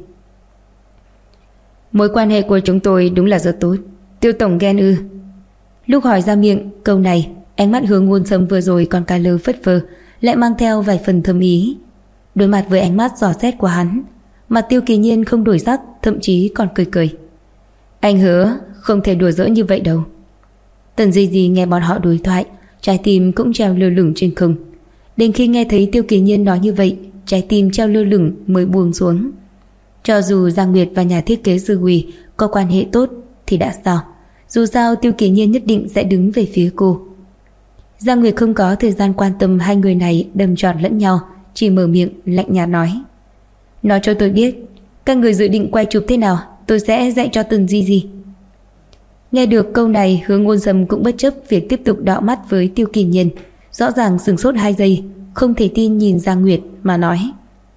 Mối quan hệ của chúng tôi đúng là rất tốt. Tiêu tổng ghen ư? Lúc hỏi ra miệng câu này, ánh mắt Hướng Ngôn Sâm vừa rồi còn cả lơ phất phơ, lại mang theo vài phần thâm ý. Đối mặt với ánh mắt dò xét của hắn, mặt Tiêu Kỳ Nhiên không đổi sắc, thậm chí còn cười cười. Anh hứa không thể đùa giỡn như vậy đâu. Tần Di Di nghe bọn họ đối thoại, trái tim cũng treo lơ lửng trên không. Đến khi nghe thấy Tiêu Kỳ Nhiên nói như vậy, trái tim treo lơ lửng mới buông xuống. Cho dù Giang Nguyệt và nhà thiết kế Dư Quỳ có quan hệ tốt thì đã sao? Dù sao Tiêu Kỳ Nhiên nhất định sẽ đứng về phía cô. Giang Nguyệt không có thời gian quan tâm hai người này đâm trọt lẫn nhau, chỉ mở miệng lạnh nhạt nói: nói cho tôi biết, các người dự định quay chụp thế nào, tôi sẽ dạy cho Tần Di Di. Nghe được câu này, Hướng Ngôn Sâm cũng bất chấp việc tiếp tục đọ mắt với Tiêu Kỳ Nhiên, rõ ràng sửng sốt 2 giây, không thể tin nhìn Giang Nguyệt mà nói: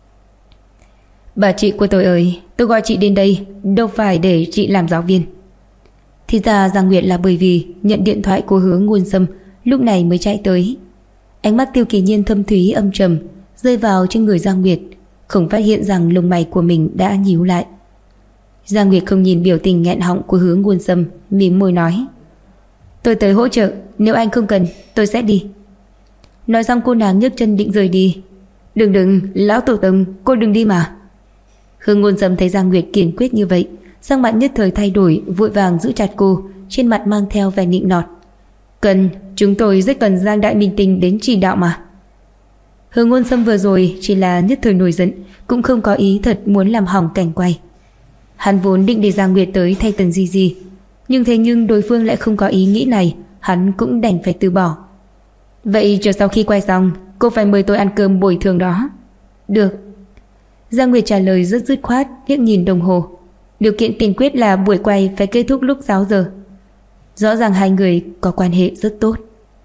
bà chị của tôi ơi, tôi gọi chị đến đây đâu phải để chị làm giáo viên. Thì ra Giang Nguyệt là bởi vì nhận điện thoại của Hướng Ngôn Sâm lúc này mới chạy tới. Ánh mắt Tiêu Kỳ Nhiên thâm thúy âm trầm rơi vào trên người Giang Nguyệt, không phát hiện rằng lông mày của mình đã nhíu lại. Giang Nguyệt không nhìn biểu tình nghẹn họng của Hướng Ngôn Sâm, mỉm môi nói: tôi tới hỗ trợ, nếu anh không cần tôi sẽ đi. Nói xong cô nàng nhấc chân định rời đi. Đừng, lão tổ tông, cô đừng đi mà. Hướng Ngôn Sâm thấy Giang Nguyệt kiên quyết như vậy, sắc mặt nhất thời thay đổi, vội vàng giữ chặt cô, trên mặt mang theo vẻ nịnh nọt: chúng tôi rất cần Giang đại minh tinh đến chỉ đạo mà. Hướng Ngôn Sâm vừa rồi chỉ là nhất thời nổi giận, cũng không có ý thật muốn làm hỏng cảnh quay. Hắn vốn định để Giang Nguyệt tới thay Tần Di Di, nhưng đối phương lại không có ý nghĩ này, hắn cũng đành phải từ bỏ. Vậy chờ sau khi quay xong, cô phải mời tôi ăn cơm bồi thường đó. Được. Giang Nguyệt trả lời rất dứt khoát, liếc nhìn đồng hồ. Điều kiện tiên quyết là buổi quay phải kết thúc lúc 6 giờ. Rõ ràng hai người có quan hệ rất tốt.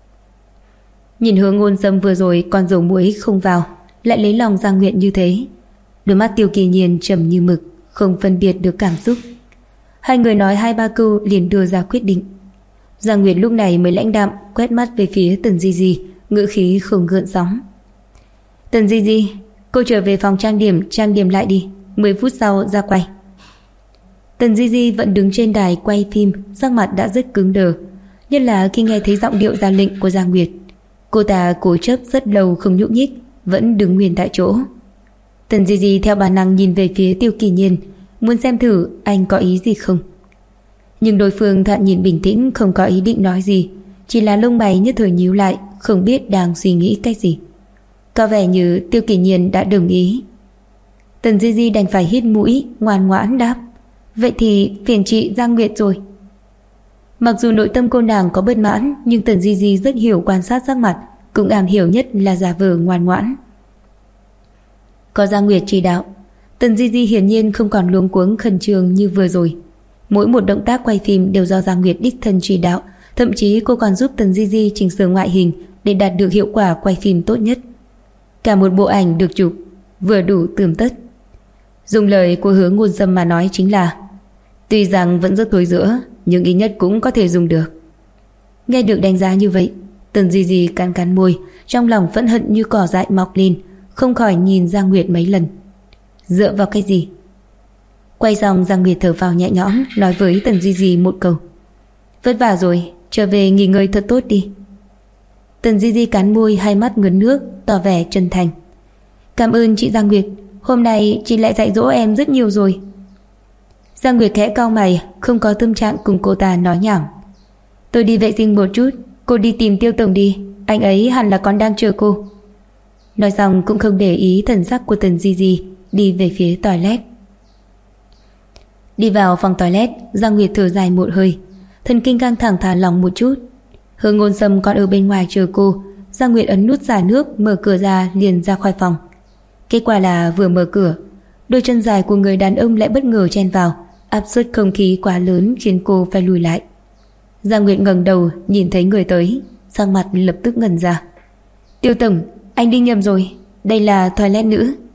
Nhìn Hứa Ngôn Sâm vừa rồi còn dầu muối không vào, lại lấy lòng Giang Nguyệt như thế. Đôi mắt Tiêu Kỳ Nhiên trầm như mực, không phân biệt được cảm xúc. Hai người nói 2-3 câu liền đưa ra quyết định. Giang Nguyệt lúc này mới lãnh đạm quét mắt về phía Tần Di Di, ngữ khí không gợn sóng. Tần Di Di, cô trở về phòng trang điểm lại đi, 10 phút sau ra quay. Tần Di Di vẫn đứng trên đài quay phim, sắc mặt đã rất cứng đờ, nhất là khi nghe thấy giọng điệu ra lệnh của Giang Nguyệt. Cô ta cố chấp rất lâu không nhúc nhích, vẫn đứng nguyên tại chỗ. Tần Di Di theo bản năng nhìn về phía Tiêu Kỳ Nhiên, muốn xem thử anh có ý gì không. Nhưng đối phương thản nhìn bình tĩnh, không có ý định nói gì, chỉ là lông mày nhất thời nhíu lại, không biết đang suy nghĩ cái gì. Có vẻ như Tiêu Kỳ Nhiên đã đồng ý. Tần Di Di đành phải hít mũi, ngoan ngoãn đáp, vậy thì phiền chị Giang Nguyệt rồi. Mặc dù nội tâm cô nàng có bất mãn, nhưng Tần Di Di rất hiểu quan sát sắc mặt, cũng am hiểu nhất là giả vờ ngoan ngoãn. Có Giang Nguyệt chỉ đạo, Tần Di Di hiển nhiên không còn luống cuống khẩn trương như vừa rồi. Mỗi một động tác quay phim đều do Giang Nguyệt đích thân chỉ đạo, thậm chí cô còn giúp Tần Di Di chỉnh sửa ngoại hình để đạt được hiệu quả quay phim tốt nhất. Cả một bộ ảnh được chụp vừa đủ tươm tất. Dùng lời của Hứa Ngôn Sâm mà nói chính là, tuy rằng vẫn rất thối rữa, nhưng ít nhất cũng có thể dùng được. Nghe được đánh giá như vậy, Tần Di Di cắn cắn môi, trong lòng phẫn hận như cỏ dại mọc lên, không khỏi nhìn Giang Nguyệt mấy lần. Dựa vào cái gì? Quay xong, Giang Nguyệt thở phào nhẹ nhõm, nói với Tần Di Di một câu, vất vả rồi, trở về nghỉ ngơi thật tốt đi. Tần Di Di cắn môi, hai mắt ngấn nước, tỏ vẻ chân thành. Cảm ơn chị Giang Nguyệt, hôm nay chị lại dạy dỗ em rất nhiều rồi. Giang Nguyệt khẽ cau mày, không có tâm trạng cùng cô ta nói nhảm. Tôi đi vệ sinh một chút, cô đi tìm Tiêu tổng đi, anh ấy hẳn là còn đang chờ cô. Nói xong cũng không để ý thần sắc của Tần Di Di, đi về phía toilet. Đi vào phòng toilet, Giang Nguyệt thở dài một hơi, thần kinh căng thẳng thả lỏng một chút. Hứa Ngôn Sâm còn ở bên ngoài chờ cô. Giang Nguyệt ấn nút xả nước, mở cửa ra liền ra khỏi phòng. Kết quả là vừa mở cửa, đôi chân dài của người đàn ông lại bất ngờ chen vào, áp suất không khí quá lớn khiến cô phải lùi lại. Giang Nguyệt ngẩng đầu nhìn thấy người tới, sắc mặt lập tức ngẩn ra. Tiêu tổng, anh đi nhầm rồi, đây là toilet nữ.